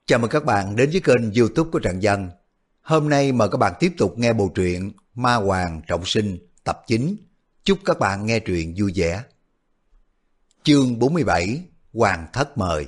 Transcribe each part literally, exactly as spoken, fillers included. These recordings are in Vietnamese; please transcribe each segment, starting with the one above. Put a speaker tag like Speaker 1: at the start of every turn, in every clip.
Speaker 1: Chào mừng các bạn đến với kênh YouTube của Trần Dân. Hôm nay mời các bạn tiếp tục nghe bộ truyện Ma Hoàng Trọng Sinh tập chín. Chúc các bạn nghe truyện vui vẻ. Chương bốn mươi bảy, Hoàng thất mời.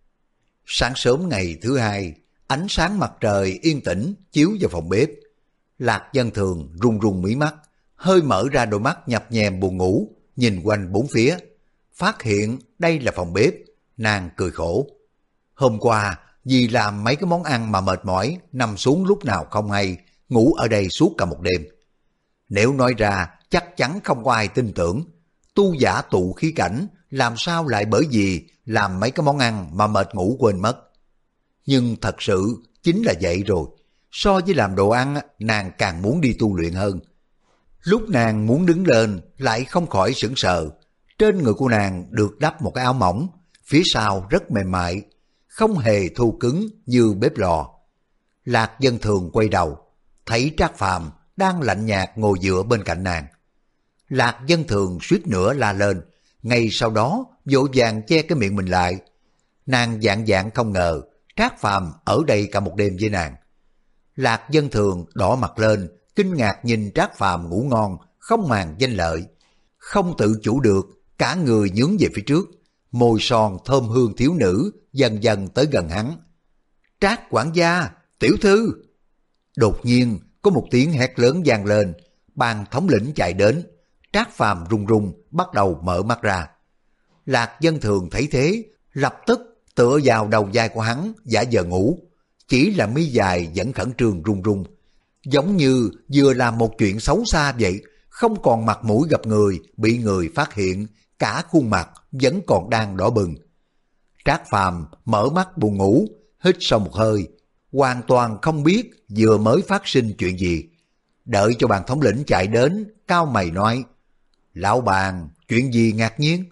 Speaker 1: Sáng sớm ngày thứ hai, ánh sáng mặt trời yên tĩnh chiếu vào phòng bếp. Lạc Dân Thường run run mí mắt, hơi mở ra đôi mắt nhập nhèm buồn ngủ, nhìn quanh bốn phía. Phát hiện đây là phòng bếp, nàng cười khổ. Hôm qua, vì làm mấy cái món ăn mà mệt mỏi, nằm xuống lúc nào không hay, ngủ ở đây suốt cả một đêm. Nếu nói ra, chắc chắn không có ai tin tưởng. Tu giả tụ khí cảnh, làm sao lại bởi vì làm mấy cái món ăn mà mệt ngủ quên mất. Nhưng thật sự chính là vậy rồi. So với làm đồ ăn, nàng càng muốn đi tu luyện hơn. Lúc nàng muốn đứng lên, lại không khỏi sững sờ. Trên người của nàng được đắp một cái áo mỏng, phía sau rất mềm mại, không hề thô cứng như bếp lò. Lạc Dân Thường quay đầu, thấy Trác Phàm đang lạnh nhạt ngồi dựa bên cạnh nàng. Lạc Dân Thường suýt nữa la lên, ngay sau đó vội vàng che cái miệng mình lại. Nàng dạng dạng không ngờ Trác Phàm ở đây cả một đêm với nàng. Lạc Dân Thường đỏ mặt lên, kinh ngạc nhìn Trác Phàm ngủ ngon, không màng danh lợi, không tự chủ được, cả người nhướng về phía trước, môi son thơm hương thiếu nữ dần dần tới gần hắn. Trác quản gia, tiểu thư. Đột nhiên có một tiếng hét lớn vang lên, Ban thống lĩnh chạy đến. Trác Phàm run run bắt đầu mở mắt ra. Lạc Dân Thường thấy thế, lập tức tựa vào đầu vai của hắn, giả vờ ngủ. Chỉ là mi dài vẫn khẩn trương run run, giống như vừa làm một chuyện xấu xa vậy, không còn mặt mũi gặp người, bị người phát hiện, cả khuôn mặt vẫn còn đang đỏ bừng. Trác Phàm mở mắt buồn ngủ, hít sâu một hơi, hoàn toàn không biết vừa mới phát sinh chuyện gì. Đợi cho Ban thống lĩnh chạy đến, cau mày nói: Lão Bàn, chuyện gì ngạc nhiên?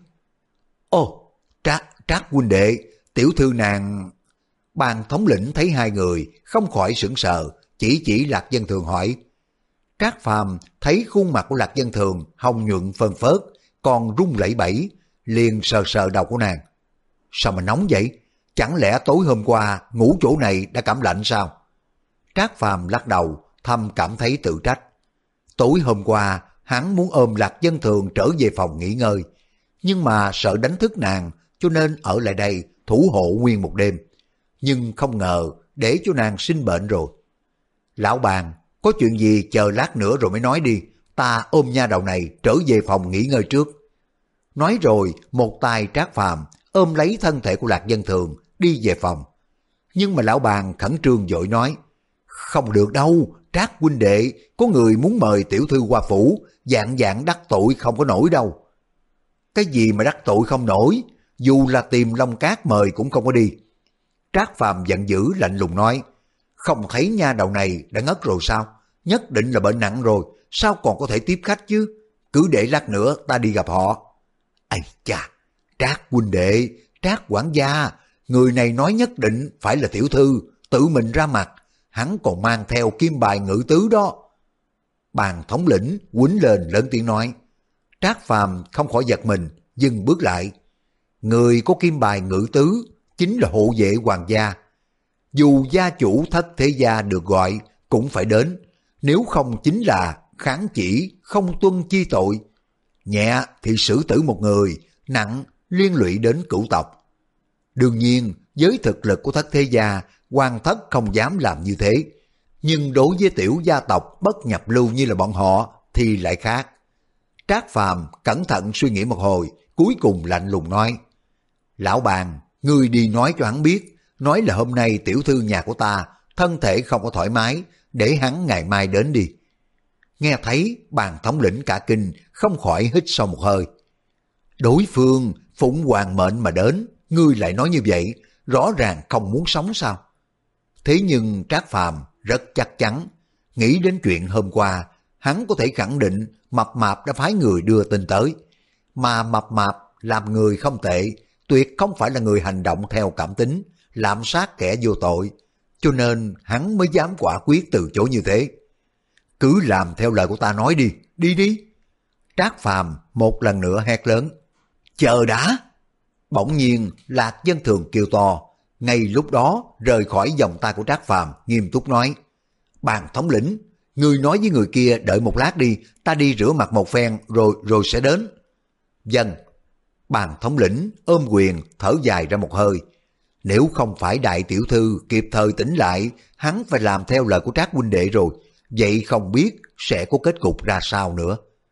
Speaker 1: Ồ, Trác, Trác huynh đệ, tiểu thư nàng... Ban thống lĩnh thấy hai người, không khỏi sững sờ, chỉ chỉ Lạc Dân Thường hỏi. Trác Phàm thấy khuôn mặt của Lạc Dân Thường hồng nhuận phơn phớt, còn run lẩy bẩy, liền sờ sờ đầu của nàng. Sao mà nóng vậy? Chẳng lẽ tối hôm qua ngủ chỗ này đã cảm lạnh sao? Trác Phàm lắc đầu, thầm cảm thấy tự trách. Tối hôm qua hắn muốn ôm Lạc Dân Thường trở về phòng nghỉ ngơi, nhưng mà sợ đánh thức nàng, cho nên ở lại đây thủ hộ nguyên một đêm. Nhưng không ngờ để cho nàng sinh bệnh rồi. Lão Bàn, có chuyện gì chờ lát nữa rồi mới nói đi, ta ôm nha đầu này trở về phòng nghỉ ngơi trước. Nói rồi một tay Trác Phàm ôm lấy thân thể của Lạc Dân Thường đi về phòng. Nhưng mà lão Bàn khẩn trương vội nói: Không được đâu, Trác huynh đệ, có người muốn mời tiểu thư qua phủ, dạng dạng đắc tội không có nổi đâu. Cái gì mà đắc tội không nổi, dù là tìm Long Cát mời cũng không có đi. Trác Phàm giận dữ lạnh lùng nói: Không thấy nha đầu này đã ngất rồi sao? Nhất định là bệnh nặng rồi, sao còn có thể tiếp khách chứ? Cứ để lát nữa ta đi gặp họ. Ây chà, Trác huynh đệ, Trác quản gia, người này nói nhất định phải là tiểu thư, tự mình ra mặt, hắn còn mang theo kim bài ngự tứ đó. Ban thống lĩnh quýnh lên lớn tiếng nói. Trác Phàm không khỏi giật mình, dừng bước lại. Người có kim bài ngự tứ chính là hộ vệ hoàng gia. Dù gia chủ Thất Thế Gia được gọi cũng phải đến, nếu không chính là kháng chỉ không tuân chi tội. Nhẹ thì xử tử một người, nặng liên lụy đến cửu tộc. Đương nhiên với thực lực của Thất Thế Gia, Hoàng thất không dám làm như thế, nhưng đối với tiểu gia tộc bất nhập lưu như là bọn họ thì lại khác. Trác Phàm cẩn thận suy nghĩ một hồi, cuối cùng lạnh lùng nói: Lão Bàn, ngươi đi nói cho hắn biết, nói là hôm nay tiểu thư nhà của ta thân thể không có thoải mái, để hắn ngày mai đến đi. Nghe thấy Ban thống lĩnh cả kinh, không khỏi hít sâu một hơi. Đối phương phụng hoàng mệnh mà đến, ngươi lại nói như vậy, rõ ràng không muốn sống sao? Thế nhưng Trác Phàm rất chắc chắn, nghĩ đến chuyện hôm qua, hắn có thể khẳng định Mập Mạp đã phái người đưa tin tới. Mà Mập Mạp làm người không tệ, tuyệt không phải là người hành động theo cảm tính, lạm sát kẻ vô tội, cho nên hắn mới dám quả quyết từ chối như thế. Cứ làm theo lời của ta nói đi, đi đi. Trác Phàm một lần nữa hét lớn. Chờ đã! Bỗng nhiên Lạc Dân Thường kêu to, Ngay lúc đó rời khỏi vòng tay của Trác Phàm, nghiêm túc nói: Bàn thống lĩnh, ngươi nói với người kia đợi một lát đi, ta đi rửa mặt một phen rồi rồi sẽ đến. Vâng. Bàn thống lĩnh ôm quyền thở dài ra một hơi. Nếu không phải đại tiểu thư kịp thời tỉnh lại, hắn phải làm theo lời của Trác huynh đệ rồi, vậy không biết sẽ có kết cục ra sao nữa.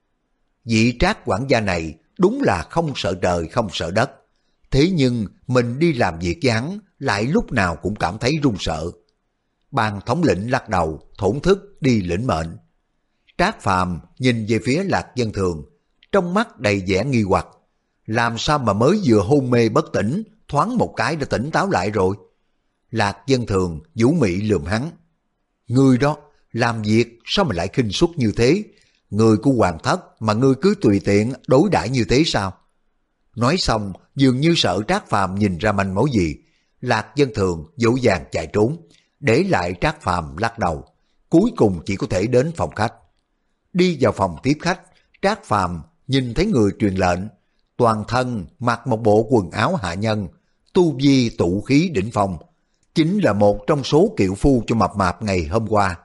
Speaker 1: Vị Trác quản gia này đúng là không sợ trời không sợ đất. Thế nhưng mình đi làm việc với hắn lại lúc nào cũng cảm thấy run sợ. Ban thống lĩnh lắc đầu, thổn thức đi lĩnh mệnh. Trác Phàm nhìn về phía Lạc Dân Thường, trong mắt đầy vẻ nghi hoặc. Làm sao mà mới vừa hôn mê bất tỉnh, thoáng một cái đã tỉnh táo lại rồi? Lạc Dân Thường vũ mị lườm hắn. Ngươi đó, làm việc sao mà lại khinh suất như thế? Người của hoàng thất mà ngươi cứ tùy tiện đối đãi như thế sao? Nói xong, dường như sợ Trác Phàm nhìn ra manh mối gì. Lạc Dân Thường dỗ dàng chạy trốn, để lại Trác Phàm lắc đầu. Cuối cùng chỉ có thể đến phòng khách. Đi vào phòng tiếp khách, Trác Phàm nhìn thấy người truyền lệnh, toàn thân mặc một bộ quần áo hạ nhân, tu vi tụ khí đỉnh phong, chính là một trong số kiệu phu cho mập mạp ngày hôm qua.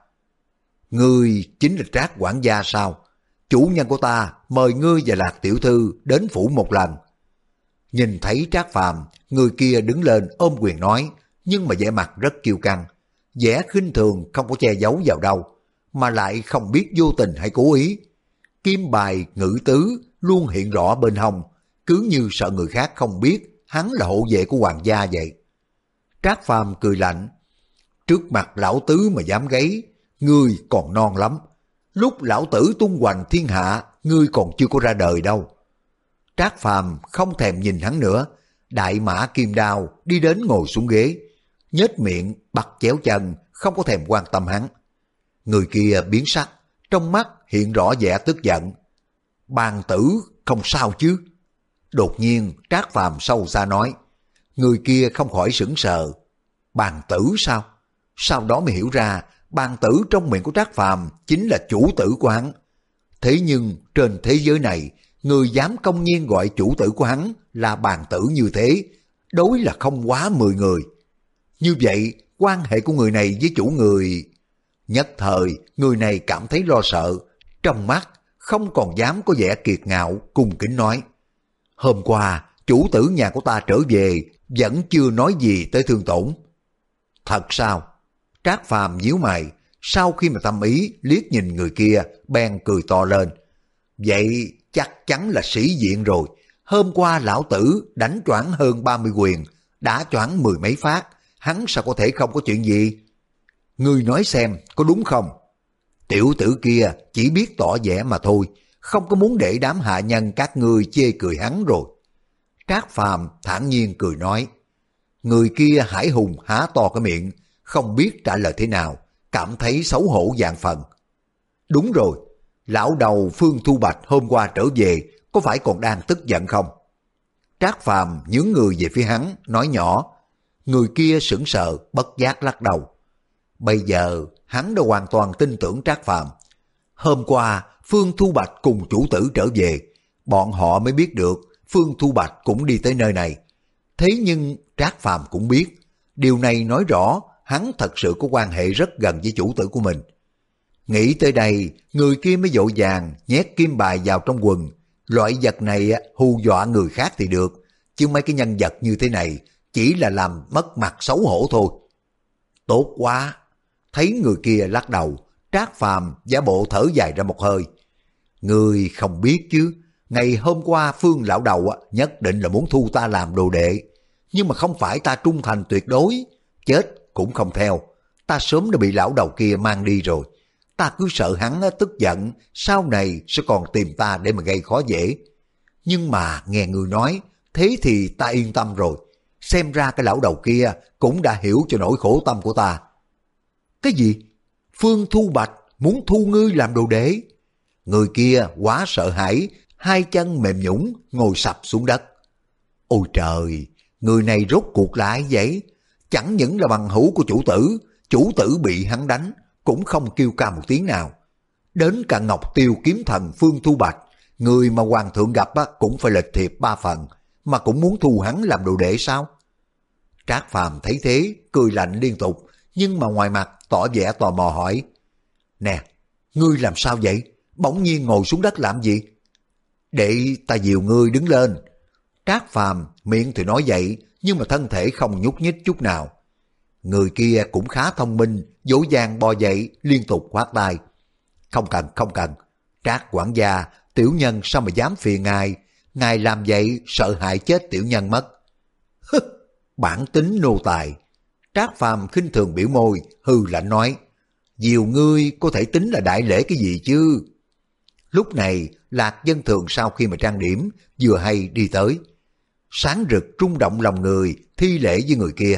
Speaker 1: Ngươi chính là Trác quản gia sao? Chủ nhân của ta mời ngươi và Lạc tiểu thư đến phủ một lần. Nhìn thấy Trác Phàm, người kia đứng lên ôm quyền nói, nhưng mà vẻ mặt rất kiêu căng, vẻ khinh thường không có che giấu vào đâu, mà lại không biết vô tình hay cố ý. Kim bài ngữ tứ luôn hiện rõ bên hông, cứ như sợ người khác không biết hắn là hộ vệ của hoàng gia vậy. Trác Phàm cười lạnh, trước mặt lão tứ mà dám gáy, ngươi còn non lắm. Lúc lão tử tung hoành thiên hạ, ngươi còn chưa có ra đời đâu. Trác Phàm không thèm nhìn hắn nữa, đại mã kim đao đi đến ngồi xuống ghế, nhếch miệng bắt chéo chân, không có thèm quan tâm hắn. Người kia biến sắc, trong mắt hiện rõ vẻ tức giận. Bàn tử không sao chứ? Đột nhiên Trác Phàm sâu xa nói. Người kia không khỏi sững sờ. Bàn tử sao? Sau đó mới hiểu ra bàn tử trong miệng của Trác Phàm chính là chủ tử của hắn. Thế nhưng trên thế giới này, người dám công nhiên gọi chủ tử của hắn là bàn tử như thế, đối là không quá mười người. Như vậy, quan hệ của người này với chủ người... Nhất thời, người này cảm thấy lo sợ, trong mắt không còn dám có vẻ kiệt ngạo, cung kính nói. Hôm qua, chủ tử nhà của ta trở về, vẫn chưa nói gì tới thương tổn. Thật sao? Trác Phàm nhíu mày, sau khi mà tâm ý liếc nhìn người kia, bèn cười to lên. Vậy chắc chắn là sĩ diện rồi. Hôm qua lão tử đánh choảng hơn ba mươi quyền, đã choảng mười mấy phát, hắn sao có thể không có chuyện gì? Ngươi nói xem, có đúng không? Tiểu tử kia chỉ biết tỏ vẻ mà thôi, không có muốn để đám hạ nhân các ngươi chê cười hắn rồi. Trác Phàm thản nhiên cười nói. Người kia hải hùng há to cái miệng, không biết trả lời thế nào, cảm thấy xấu hổ vạn phần. Đúng rồi, lão đầu Phương Thu Bạch hôm qua trở về, có phải còn đang tức giận không? Trác Phàm nhướng người về phía hắn, nói nhỏ. Người kia sững sờ, bất giác lắc đầu. Bây giờ hắn đã hoàn toàn tin tưởng Trác Phàm. Hôm qua Phương Thu Bạch cùng chủ tử trở về, bọn họ mới biết được Phương Thu Bạch cũng đi tới nơi này. Thế nhưng Trác Phàm cũng biết, điều này nói rõ hắn thật sự có quan hệ rất gần với chủ tử của mình. Nghĩ tới đây, người kia mới vội vàng nhét kim bài vào trong quần. Loại vật này hù dọa người khác thì được, chứ mấy cái nhân vật như thế này chỉ là làm mất mặt xấu hổ thôi. Tốt quá! Thấy người kia lắc đầu, Trác Phàm giả bộ thở dài ra một hơi. Người không biết chứ, ngày hôm qua Phương lão đầu nhất định là muốn thu ta làm đồ đệ, nhưng mà không phải ta trung thành tuyệt đối, chết cũng không theo. Ta sớm đã bị lão đầu kia mang đi rồi. Ta cứ sợ hắn tức giận, sau này sẽ còn tìm ta để mà gây khó dễ. Nhưng mà nghe người nói, thế thì ta yên tâm rồi. Xem ra cái lão đầu kia cũng đã hiểu cho nỗi khổ tâm của ta. Cái gì? Phương Thu Bạch muốn thu ngươi làm đồ đệ? Người kia quá sợ hãi, hai chân mềm nhũn ngồi sập xuống đất. Ôi trời, người này rốt cuộc là ai vậy? Chẳng những là bằng hữu của chủ tử, chủ tử bị hắn đánh, cũng không kêu ca một tiếng nào. Đến cả Ngọc Tiêu kiếm thần Phương Thu Bạch, người mà hoàng thượng gặp cũng phải lệch thiệp ba phần, mà cũng muốn thu hắn làm đồ đệ sao? Trác Phàm thấy thế, cười lạnh liên tục, nhưng mà ngoài mặt tỏ vẻ tò mò hỏi: Nè, ngươi làm sao vậy? Bỗng nhiên ngồi xuống đất làm gì? Để ta dìu ngươi đứng lên. Trác Phàm miệng thì nói vậy, nhưng mà thân thể không nhúc nhích chút nào. Người kia cũng khá thông minh, dỗ dàng bò dậy, liên tục khoát tay. Không cần, không cần. Trác quản gia, tiểu nhân sao mà dám phiền ngài? Ngài làm vậy sợ hại chết tiểu nhân mất. Hứ, bản tính nô tài. Trác Phàm khinh thường biểu môi, hư lạnh nói: Dìu ngươi có thể tính là đại lễ cái gì chứ? Lúc này, Lạc Dân Thường sau khi mà trang điểm, vừa hay đi tới. Sáng rực rung động lòng người, thi lễ với người kia.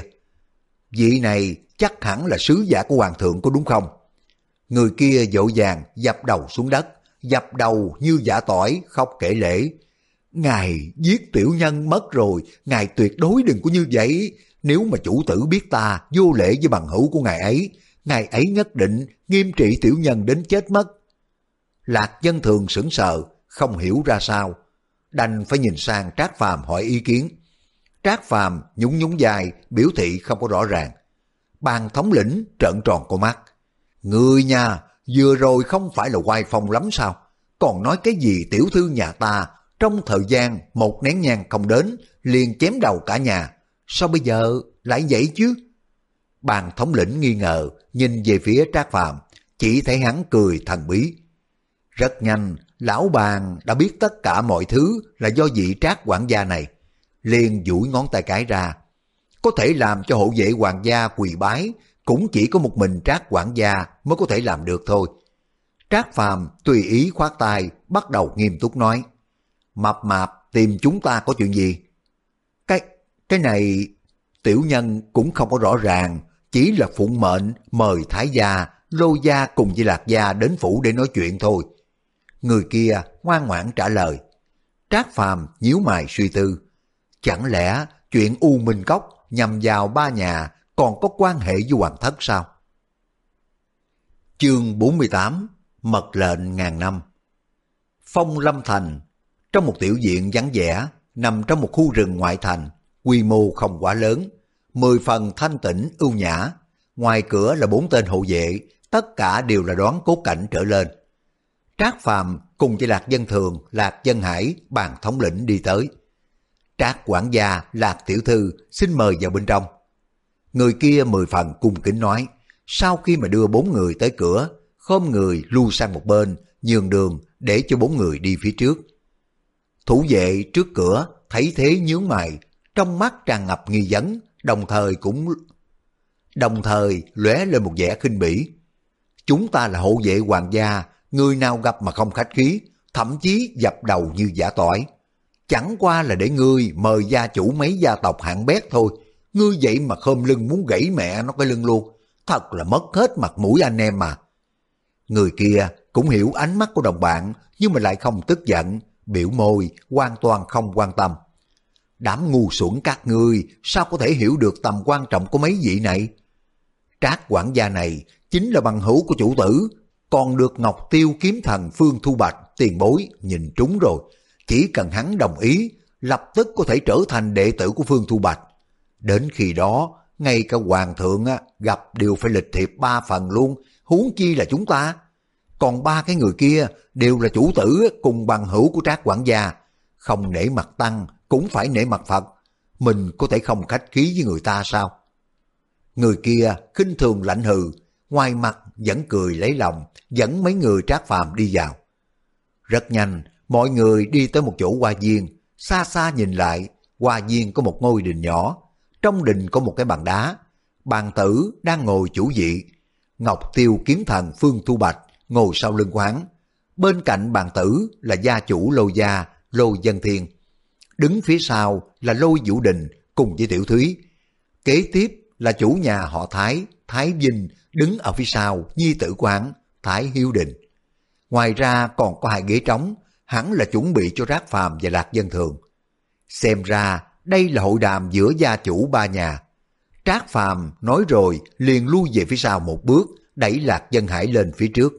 Speaker 1: Vị này chắc hẳn là sứ giả của hoàng thượng có đúng không? Người kia vội vàng dập đầu xuống đất, dập đầu như giả tỏi, khóc kể lễ. Ngài giết tiểu nhân mất rồi, ngài tuyệt đối đừng có như vậy. Nếu mà chủ tử biết ta vô lễ với bằng hữu của ngài ấy, ngài ấy nhất định nghiêm trị tiểu nhân đến chết mất. Lạc Dân Thường sững sờ, không hiểu ra sao, đành phải nhìn sang Trác Phàm hỏi ý kiến. Trác Phàm nhún nhún vai, biểu thị không có rõ ràng. Ban thống lĩnh trợn tròn con mắt. Ngươi nha, vừa rồi không phải là oai phong lắm sao? Còn nói cái gì tiểu thư nhà ta trong thời gian một nén nhang không đến liền chém đầu cả nhà. Sao bây giờ lại vậy chứ? Ban thống lĩnh nghi ngờ nhìn về phía Trác Phàm, chỉ thấy hắn cười thần bí. Rất nhanh, lão bàn đã biết tất cả mọi thứ là do vị Trác quản gia này. Liền duỗi ngón tay cái ra. Có thể làm cho hộ vệ hoàng gia quỳ bái, cũng chỉ có một mình Trác quản gia mới có thể làm được thôi. Trác Phàm tùy ý khoát tay, bắt đầu nghiêm túc nói: Mập mạp tìm chúng ta có chuyện gì? Cái, cái này tiểu nhân cũng không có rõ ràng, chỉ là phụng mệnh mời Thái gia, Lô gia cùng với Lạc gia đến phủ để nói chuyện thôi. Người kia ngoan ngoãn trả lời. Trác Phàm nhíu mày suy tư. Chẳng lẽ chuyện U Minh Cốc nhằm vào ba nhà còn có quan hệ với hoàng thất sao? Chương bốn mươi tám, Mật lệnh ngàn năm. Phong Lâm Thành, trong một tiểu viện vắng vẻ, nằm trong một khu rừng ngoại thành, quy mô không quá lớn, mười phần thanh tĩnh ưu nhã. Ngoài cửa là bốn tên hộ vệ, tất cả đều là đoán cốt cảnh trở lên. Trác Phàm cùng với Lạc Dân Thường, Lạc Dân Hải, Bàn thống lĩnh đi tới. Trác quản gia, Lạc tiểu thư xin mời vào bên trong. Người kia mười phần cung kính nói. Sau khi mà đưa bốn người tới cửa, khom người lui sang một bên, nhường đường để cho bốn người đi phía trước. Thủ vệ trước cửa thấy thế nhướng mày, trong mắt tràn ngập nghi vấn, đồng thời cũng đồng thời lóe lên một vẻ khinh bỉ. Chúng ta là hộ vệ hoàng gia, người nào gặp mà không khách khí, thậm chí dập đầu như giả tỏi. Chẳng qua là để ngươi mời gia chủ mấy gia tộc hạng bét thôi, ngươi vậy mà khom lưng muốn gãy mẹ nó cái lưng luôn, thật là mất hết mặt mũi anh em mà. Người kia cũng hiểu ánh mắt của đồng bạn, nhưng mà lại không tức giận, biểu môi hoàn toàn không quan tâm. Đám ngu xuẩn các ngươi sao có thể hiểu được tầm quan trọng của mấy vị này? Trác quản gia này chính là bằng hữu của chủ tử, còn được Ngọc Tiêu kiếm thần Phương Thu Bạch tiền bối nhìn trúng rồi. Chỉ cần hắn đồng ý, lập tức có thể trở thành đệ tử của Phương Thu Bạch. Đến khi đó, ngay cả hoàng thượng á, gặp đều phải lịch thiệp ba phần luôn, huống chi là chúng ta. Còn ba cái người kia đều là chủ tử cùng bằng hữu của Trác quản gia. Không nể mặt Tăng, cũng phải nể mặt Phật. Mình có thể không khách khí với người ta sao? Người kia khinh thường lạnh hừ, ngoài mặt vẫn cười lấy lòng, dẫn mấy người Trác Phàm đi vào. Rất nhanh, mọi người đi tới một chỗ hoa viên, xa xa nhìn lại, hoa viên có một ngôi đình nhỏ, trong đình có một cái bàn đá, bàn tử đang ngồi chủ vị, Ngọc Tiêu kiếm thần Phương Thu Bạch ngồi sau lưng quán, bên cạnh bàn tử là gia chủ Lô gia, Lô Dân Thiên, đứng phía sau là Lô Vũ Đình cùng với Tiểu Thúy, kế tiếp là chủ nhà họ Thái, Thái Vinh, đứng ở phía sau nhi tử quán, Thái Hiếu Đình. Ngoài ra còn có hai ghế trống, hẳn là chuẩn bị cho Trác Phàm và Lạc Dân Thường. Xem ra đây là hội đàm giữa gia chủ ba nhà. Trác Phàm nói rồi liền lui về phía sau một bước, đẩy Lạc Dân Hải lên phía trước.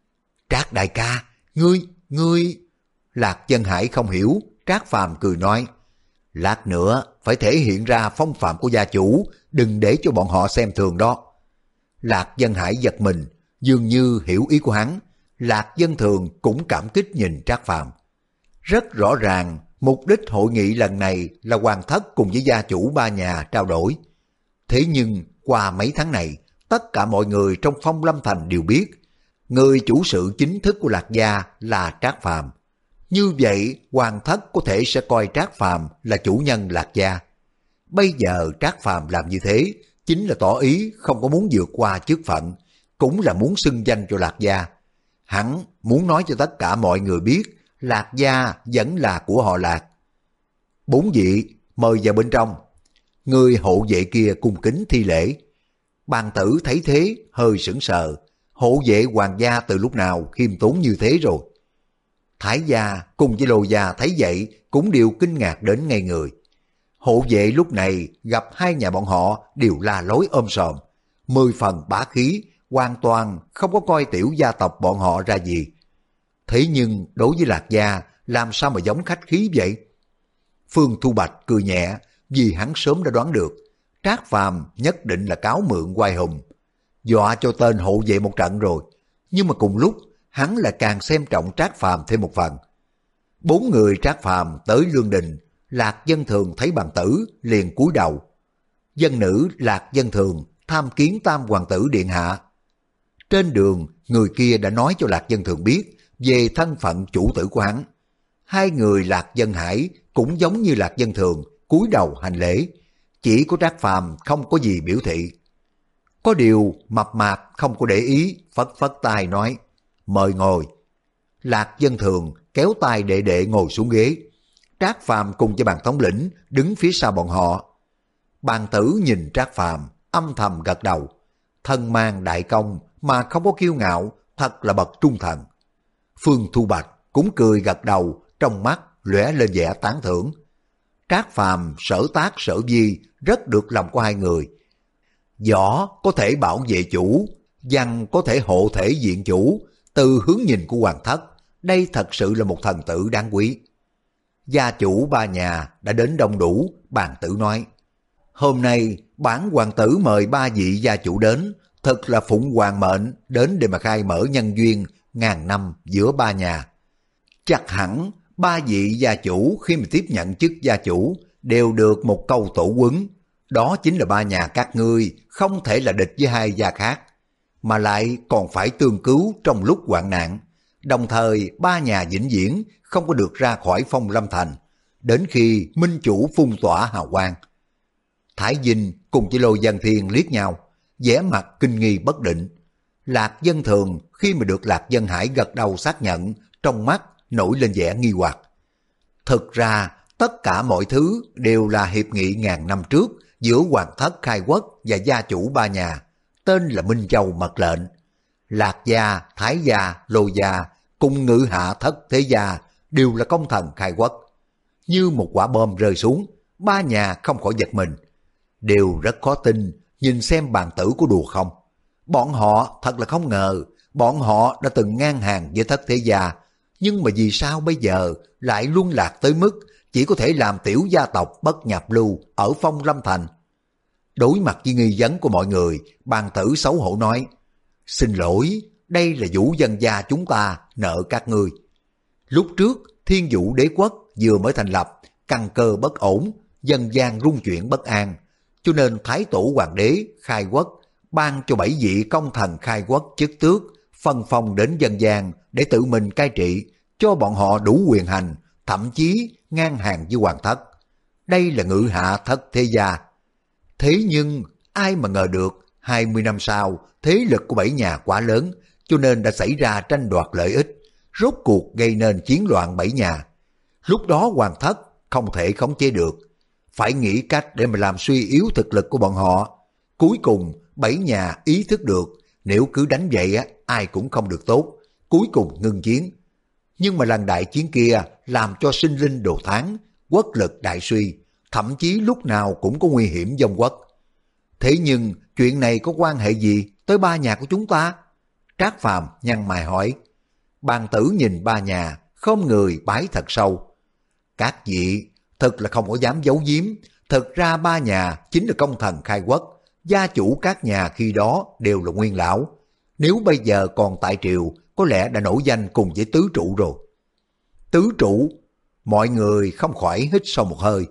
Speaker 1: Trác đại ca, ngươi, ngươi... Lạc Dân Hải không hiểu, Trác Phàm cười nói, lát nữa phải thể hiện ra phong phạm của gia chủ, đừng để cho bọn họ xem thường đó. Lạc Dân Hải giật mình, dường như hiểu ý của hắn. Lạc Dân Thường cũng cảm kích nhìn Trác Phàm. Rất rõ ràng, mục đích hội nghị lần này là Hoàng thất cùng với gia chủ ba nhà trao đổi. Thế nhưng qua mấy tháng này, tất cả mọi người trong Phong Lâm Thành đều biết, người chủ sự chính thức của Lạc gia là Trác Phàm. Như vậy, Hoàng thất có thể sẽ coi Trác Phàm là chủ nhân Lạc gia. Bây giờ Trác Phàm làm như thế, chính là tỏ ý không có muốn vượt qua chức phận, cũng là muốn xưng danh cho Lạc gia. Hắn muốn nói cho tất cả mọi người biết, Lạc gia vẫn là của họ Lạc. Bốn vị, mời vào bên trong. Người hộ vệ kia cung kính thi lễ. Bàn tử thấy thế, hơi sững sờ. Hộ vệ hoàng gia từ lúc nào khiêm tốn như thế rồi. Thái gia cùng với Lô gia thấy vậy cũng đều kinh ngạc đến ngây người. Hộ vệ lúc này gặp hai nhà bọn họ đều la lối ôm sòm, mười phần bá khí, hoàn toàn không có coi tiểu gia tộc bọn họ ra gì. Thế nhưng đối với Lạc gia làm sao mà giống khách khí vậy? Phương Thu Bạch cười nhẹ, vì hắn sớm đã đoán được Trác Phàm nhất định là cáo mượn oai hùng, dọa cho tên hộ vệ một trận rồi. Nhưng mà cùng lúc hắn là càng xem trọng Trác Phàm thêm một phần. Bốn người Trác Phàm tới Lương Đình, Lạc Dân Thường thấy bàn tử liền cúi đầu. Dân nữ Lạc Dân Thường tham kiến Tam hoàng tử điện hạ. Trên đường, người kia đã nói cho Lạc Dân Thường biết về thân phận chủ tử của hắn. Hai người Lạc Dân Hải cũng giống như Lạc Dân Thường cúi đầu hành lễ, chỉ có Trác Phàm không có gì biểu thị. Có điều mập mạp không có để ý, phất phất tay nói, mời ngồi. Lạc Dân Thường kéo tay đệ đệ ngồi xuống ghế. Trác Phàm cùng với bàn thống lĩnh đứng phía sau bọn họ. Bàn tử nhìn Trác Phàm âm thầm gật đầu. Thân mang đại công mà không có kiêu ngạo, thật là bậc trung thần. Phương Thu Bạch cũng cười gật đầu, trong mắt lóe lên vẻ tán thưởng. Trác Phàm sở tác sở vi rất được lòng của hai người. Võ có thể bảo vệ chủ, văn có thể hộ thể diện chủ. Từ hướng nhìn của hoàng thất, đây thật sự là một thần tử đáng quý. Gia chủ ba nhà đã đến đông đủ, bàn tử nói. Hôm nay bản hoàng tử mời ba vị gia chủ đến, thật là phụng hoàng mệnh đến để mà khai mở nhân duyên ngàn năm giữa ba nhà. Chắc hẳn ba vị gia chủ khi mà tiếp nhận chức gia chủ đều được một câu tổ huấn, đó chính là ba nhà các ngươi không thể là địch với hai gia khác, mà lại còn phải tương cứu trong lúc hoạn nạn. Đồng thời ba nhà vĩnh viễn không có được ra khỏi Phong Lâm Thành, đến khi minh chủ phun tỏa hào quang. Thái Vinh cùng với Lô Văn Thiên liếc nhau, vẻ mặt kinh nghi bất định. Lạc Dân Thường khi mà được Lạc Dân Hải gật đầu xác nhận, trong mắt nổi lên vẻ nghi hoặc. Thực ra tất cả mọi thứ đều là hiệp nghị ngàn năm trước giữa Hoàng thất Khai Quốc và gia chủ ba nhà, tên là Minh Châu Mật Lệnh. Lạc gia, Thái gia, Lô gia cùng Ngự Hạ Thất Thế gia đều là công thần Khai Quốc. Như một quả bom rơi xuống, ba nhà không khỏi giật mình. Đều rất khó tin, nhìn xem bàn tử của đùa không. Bọn họ thật là không ngờ, bọn họ đã từng ngang hàng với Thất Thế gia, nhưng mà vì sao bây giờ lại luân lạc tới mức chỉ có thể làm tiểu gia tộc bất nhập lưu ở Phong Lâm Thành. Đối mặt với nghi vấn của mọi người, bàn tử xấu hổ nói, xin lỗi, đây là vũ dân gia chúng ta nợ các ngươi. Lúc trước Thiên Vũ Đế quốc vừa mới thành lập, căn cơ bất ổn, dân gian rung chuyển bất an, cho nên Thái Tổ Hoàng đế Khai Quốc ban cho bảy vị công thần Khai Quốc chức tước, phân phong đến dân gian để tự mình cai trị, cho bọn họ đủ quyền hành, thậm chí ngang hàng với hoàng thất. Đây là Ngự Hạ Thất Thế gia. Thế nhưng ai mà ngờ được hai mươi năm sau thế lực của bảy nhà quá lớn, cho nên đã xảy ra tranh đoạt lợi ích, rốt cuộc gây nên chiến loạn bảy nhà. Lúc đó hoàng thất không thể khống chế được, phải nghĩ cách để mà làm suy yếu thực lực của bọn họ. Cuối cùng bảy nhà ý thức được nếu cứ đánh vậy á, ai cũng không được tốt, cuối cùng ngưng chiến. Nhưng mà lần đại chiến kia làm cho sinh linh đồ thán, quốc lực đại suy, thậm chí lúc nào cũng có nguy hiểm vong quốc. Thế nhưng chuyện này có quan hệ gì tới ba nhà của chúng ta? Trác Phàm nhăn mày hỏi. Bàn tử nhìn ba nhà, không người bái thật sâu. Các vị thật là không có dám giấu giếm, Thực ra ba nhà chính là công thần khai quốc, gia chủ các nhà khi đó đều là nguyên lão. Nếu bây giờ còn tại triều, có lẽ đã nổi danh cùng với tứ trụ rồi. Tứ trụ, mọi người không khỏi hít sâu một hơi.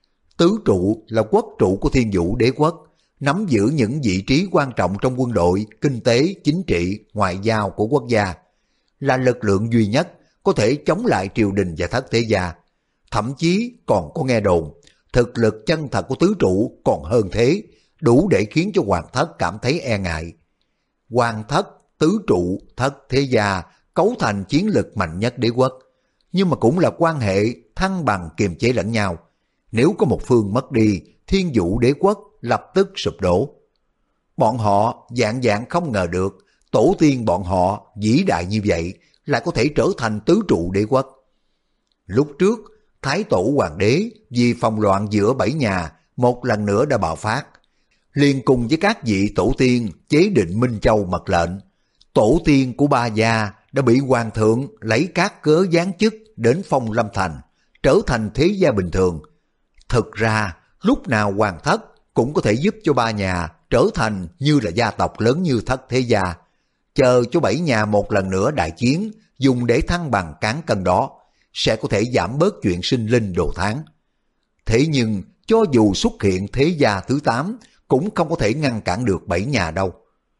Speaker 1: Tứ trụ là quốc trụ của Thiên Vũ đế quốc, nắm giữ những vị trí quan trọng trong quân đội, kinh tế, chính trị, ngoại giao của quốc gia, là lực lượng duy nhất có thể chống lại triều đình và thất thế gia. Thậm chí còn có nghe đồn, thực lực chân thật của tứ trụ còn hơn thế, đủ để khiến cho hoàng thất cảm thấy e ngại. Hoàng thất, tứ trụ, thất thế gia cấu thành chiến lực mạnh nhất đế quốc, nhưng mà cũng là quan hệ thăng bằng kiềm chế lẫn nhau. Nếu có một phương mất đi, Thiên Vũ đế quốc lập tức sụp đổ. Bọn họ dạng dạng không ngờ được, tổ tiên bọn họ vĩ đại như vậy lại có thể trở thành tứ trụ đế quốc. Lúc trước, Thái tổ hoàng đế vì phòng loạn giữa bảy nhà một lần nữa đã bạo phát, liền cùng với các vị tổ tiên chế định Minh Châu mật lệnh. Tổ tiên của ba gia đã bị hoàng thượng lấy các cớ giáng chức đến phong Lâm Thành, trở thành thế gia bình thường. Thực ra, lúc nào hoàng thất cũng có thể giúp cho ba nhà trở thành như là gia tộc lớn như thất thế gia. Chờ cho bảy nhà một lần nữa đại chiến, dùng để thăng bằng cán cân đó, sẽ có thể giảm bớt chuyện sinh linh đồ tháng. Thế nhưng, cho dù xuất hiện thế gia thứ tám, cũng không có thể ngăn cản được bảy nhà đâu.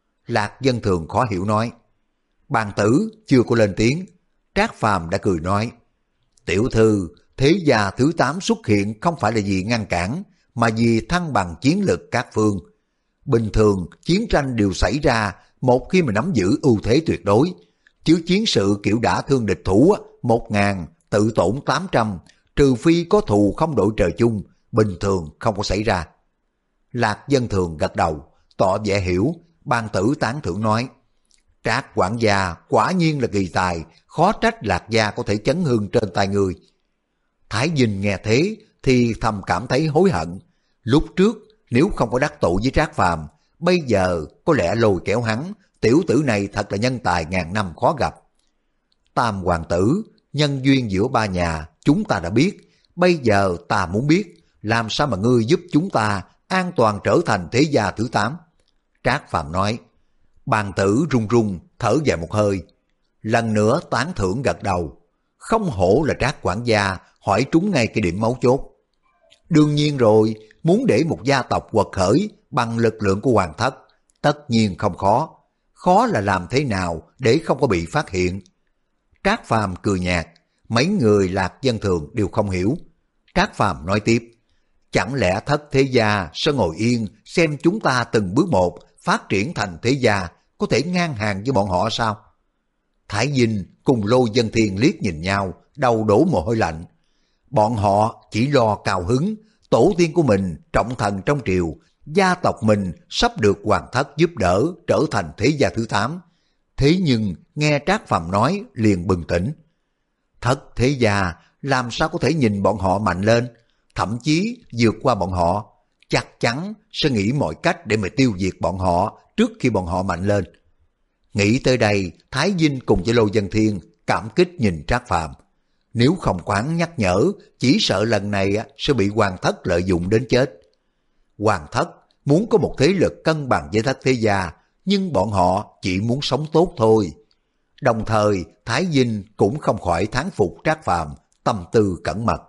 Speaker 1: Lạc Dân Thường khó hiểu nói. Bàn tử chưa có lên tiếng, Trác Phàm đã cười nói, tiểu thư, thế gia thứ tám xuất hiện không phải là vì ngăn cản, mà vì thăng bằng chiến lực các phương. Bình thường, chiến tranh đều xảy ra một khi mà nắm giữ ưu thế tuyệt đối, chứ chiến sự kiểu đã thương địch thủ một ngàn, tự tổn tám trăm, trừ phi có thù không đội trời chung, bình thường không có xảy ra. Lạc Dân Thường gật đầu, tỏ vẻ hiểu. Ban tử tán thưởng nói, Trác quản gia quả nhiên là kỳ tài, khó trách Lạc gia có thể chấn hương trên tay người. Thái Dinh nghe thế thì thầm cảm thấy hối hận. Lúc trước nếu không có đắc tội với Trác Phàm, bây giờ có lẽ lôi kéo hắn, tiểu tử này thật là nhân tài ngàn năm khó gặp. Tam hoàng tử, nhân duyên giữa ba nhà chúng ta đã biết, bây giờ ta muốn biết làm sao mà ngươi giúp chúng ta an toàn trở thành thế gia thứ tám. Trác Phàm nói. Bàn tử run run thở dài một hơi, lần nữa tán thưởng gật đầu. Không hổ là Trác quản gia hỏi trúng ngay cái điểm mấu chốt. Đương nhiên rồi, muốn để một gia tộc quật khởi bằng lực lượng của hoàng thất, tất nhiên không khó. Khó là làm thế nào để không có bị phát hiện. Trác Phàm cười nhạt, mấy người Lạc Dân Thường đều không hiểu. Trác Phàm nói tiếp, chẳng lẽ thất thế gia sẽ ngồi yên xem chúng ta từng bước một phát triển thành thế gia, có thể ngang hàng với bọn họ sao? Thái Dinh cùng Lô Dân Thiên liếc nhìn nhau, đầu đổ mồ hôi lạnh. Bọn họ chỉ lo cao hứng, tổ tiên của mình trọng thần trong triều, gia tộc mình sắp được hoàng thất giúp đỡ trở thành thế gia thứ tám. Thế nhưng nghe Trác Phàm nói liền bừng tỉnh. Thất thế gia làm sao có thể nhìn bọn họ mạnh lên, thậm chí vượt qua bọn họ, chắc chắn sẽ nghĩ mọi cách để mà tiêu diệt bọn họ trước khi bọn họ mạnh lên. Nghĩ tới đây, Thái Dinh cùng với Lô Dân Thiên cảm kích nhìn Trác Phàm. Nếu không khoản nhắc nhở, chỉ sợ lần này sẽ bị hoàng thất lợi dụng đến chết. Hoàng thất muốn có một thế lực cân bằng với thất thế gia, nhưng bọn họ chỉ muốn sống tốt thôi. Đồng thời, Thái Dinh cũng không khỏi thán phục Trác Phàm tâm tư cẩn mật.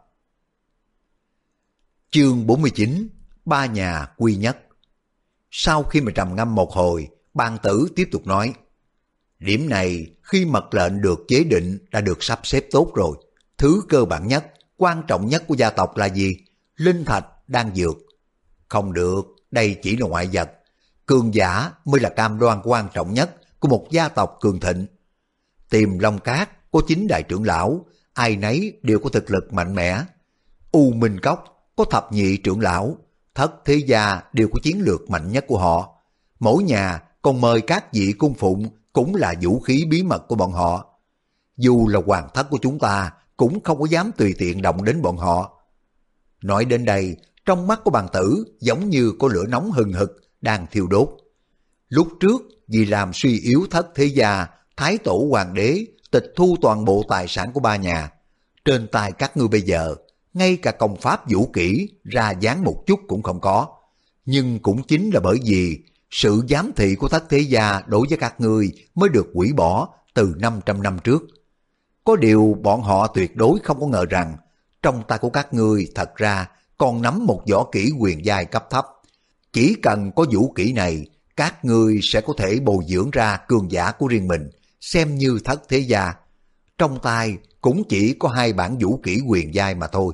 Speaker 1: Chương bốn mươi chín, ba nhà quy nhất. Sau khi mà trầm ngâm một hồi, Bàn tử tiếp tục nói, điểm này khi mật lệnh được chế định đã được sắp xếp tốt rồi. Thứ cơ bản nhất, quan trọng nhất của gia tộc là gì? Linh thạch, đan dược. Không được, đây chỉ là ngoại vật. Cường giả mới là cam đoan quan trọng nhất của một gia tộc cường thịnh. Tìm Long Cát có chín đại trưởng lão, ai nấy đều có thực lực mạnh mẽ. U Minh Cốc có thập nhị trưởng lão, thất thế gia đều có chiến lược mạnh nhất của họ. Mỗi nhà còn mời các vị cung phụng cũng là vũ khí bí mật của bọn họ. Dù là hoàng thất của chúng ta cũng không có dám tùy tiện động đến bọn họ. Nói đến đây, trong mắt của Bàn tử giống như có lửa nóng hừng hực đang thiêu đốt. Lúc trước vì làm suy yếu thất thế gia, Thái tổ hoàng đế tịch thu toàn bộ tài sản của ba nhà. Trên tay các ngươi bây giờ, ngay cả công pháp vũ kỹ ra dáng một chút cũng không có. Nhưng cũng chính là bởi vì sự giám thị của Thất Thế Gia đối với các ngươi mới được hủy bỏ từ năm trăm năm trước. Có điều bọn họ tuyệt đối không có ngờ rằng trong tay của các ngươi thật ra còn nắm một võ kỹ huyền giai cấp thấp. Chỉ cần có vũ kỹ này, các ngươi sẽ có thể bồi dưỡng ra cường giả của riêng mình, xem như Thất Thế Gia. Trong tay cũng chỉ có hai bản vũ kỹ huyền giai mà thôi.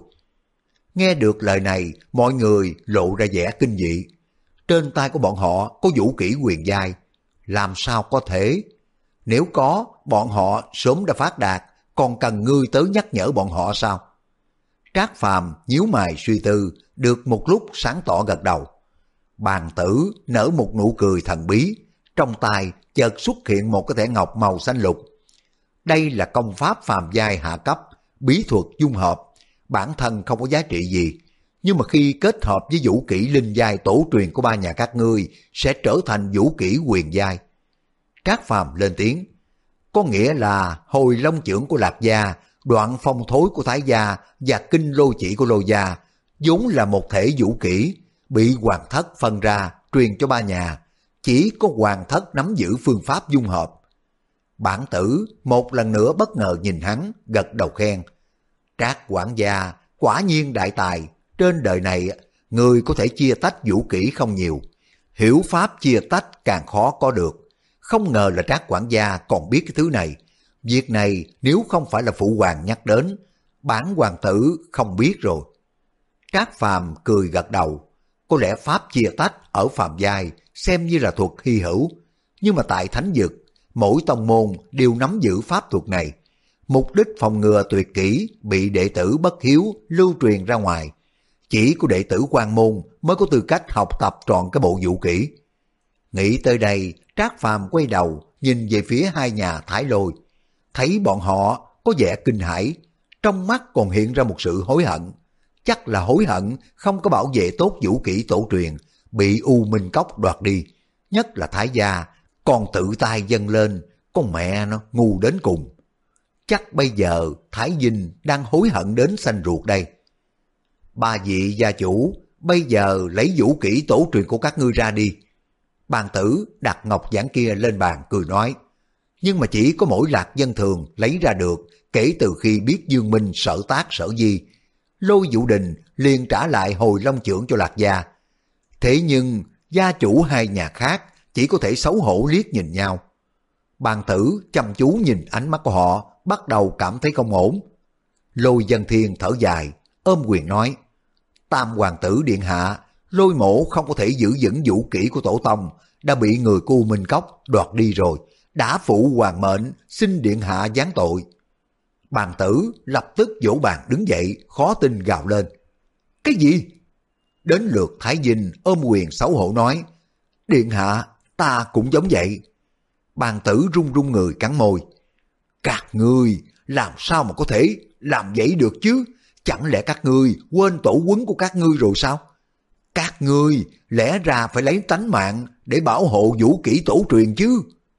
Speaker 1: Nghe được lời này, mọi người lộ ra vẻ kinh dị. Trên tay của bọn họ có vũ kỹ huyền giai, làm sao có thể? Nếu có, bọn họ sớm đã phát đạt, còn cần ngươi tới nhắc nhở bọn họ sao? Trác Phàm nhíu mày suy tư, được một lúc sáng tỏ gật đầu. Bàn Tử nở một nụ cười thần bí, trong tay chợt xuất hiện một cái thẻ ngọc màu xanh lục. Đây là công pháp phàm giai hạ cấp, bí thuật dung hợp, bản thân không có giá trị gì, nhưng mà khi kết hợp với vũ kỹ linh giai tổ truyền của ba nhà các ngươi sẽ trở thành vũ kỹ huyền giai. Trác Phàm lên tiếng, có nghĩa là hồi long chưởng của Lạc Gia, đoạn phong thối của Thái Gia và kinh lô chỉ của Lô Gia vốn là một thể vũ kỹ, bị Hoàng Thất phân ra truyền cho ba nhà, chỉ có Hoàng Thất nắm giữ phương pháp dung hợp. Bản Tử một lần nữa bất ngờ nhìn hắn, gật đầu khen. Trác quản gia quả nhiên đại tài, trên đời này người có thể chia tách vũ kỹ không nhiều, hiểu pháp chia tách càng khó có được. Không ngờ là Trác quản gia còn biết cái thứ này. Việc này nếu không phải là phụ hoàng nhắc đến, bản hoàng tử không biết rồi. Trác Phàm cười gật đầu. Có lẽ pháp chia tách ở phàm giai xem như là thuật hy hữu, nhưng mà tại thánh vực, mỗi tông môn đều nắm giữ pháp thuật này. Mục đích phòng ngừa tuyệt kỹ bị đệ tử bất hiếu lưu truyền ra ngoài. Chỉ có đệ tử quan môn mới có tư cách học tập trọn cái bộ vũ kỹ. Nghĩ tới đây, Trác Phàm quay đầu nhìn về phía hai nhà Thái Lôi, thấy bọn họ có vẻ kinh hãi, trong mắt còn hiện ra một sự hối hận. Chắc là hối hận không có bảo vệ tốt vũ kỹ tổ truyền, bị U Minh Cốc đoạt đi. Nhất là Thái Gia, còn tự tay dâng lên, con mẹ nó ngu đến cùng. Chắc bây giờ Thái Vinh đang hối hận đến xanh ruột đây. Ba vị gia chủ, bây giờ lấy vũ kỹ tổ truyền của các ngươi ra đi. Bàn Tử đặt ngọc giản kia lên bàn cười nói, nhưng mà chỉ có mỗi Lạc Dân Thường lấy ra được kể từ khi biết Dương Minh sở tác sở di. Lôi Vũ Đình liền trả lại hồi long chưởng cho Lạc Gia. Thế nhưng gia chủ hai nhà khác chỉ có thể xấu hổ liếc nhìn nhau. Bàn Tử chăm chú nhìn ánh mắt của họ, bắt đầu cảm thấy không ổn. Lôi Dân Thiên thở dài, ôm quyền nói, Tam hoàng tử điện hạ, Lôi mổ không có thể giữ vững vũ kỹ của tổ tông, đã bị người của U Minh Cốc đoạt đi rồi, đã phụ hoàng mệnh, xin điện hạ giáng tội. Bàn Tử lập tức vỗ bàn đứng dậy, khó tin gào lên. Cái gì? Đến lượt Thái Vinh ôm quyền xấu hổ nói, điện hạ, ta cũng giống vậy. Bàn Tử run run người cắn môi. Các ngươi làm sao mà có thể làm vậy được chứ? Chẳng lẽ các ngươi quên tổ huấn của các ngươi rồi sao? Các ngươi lẽ ra phải lấy tánh mạng để bảo hộ vũ kỹ tổ truyền chứ?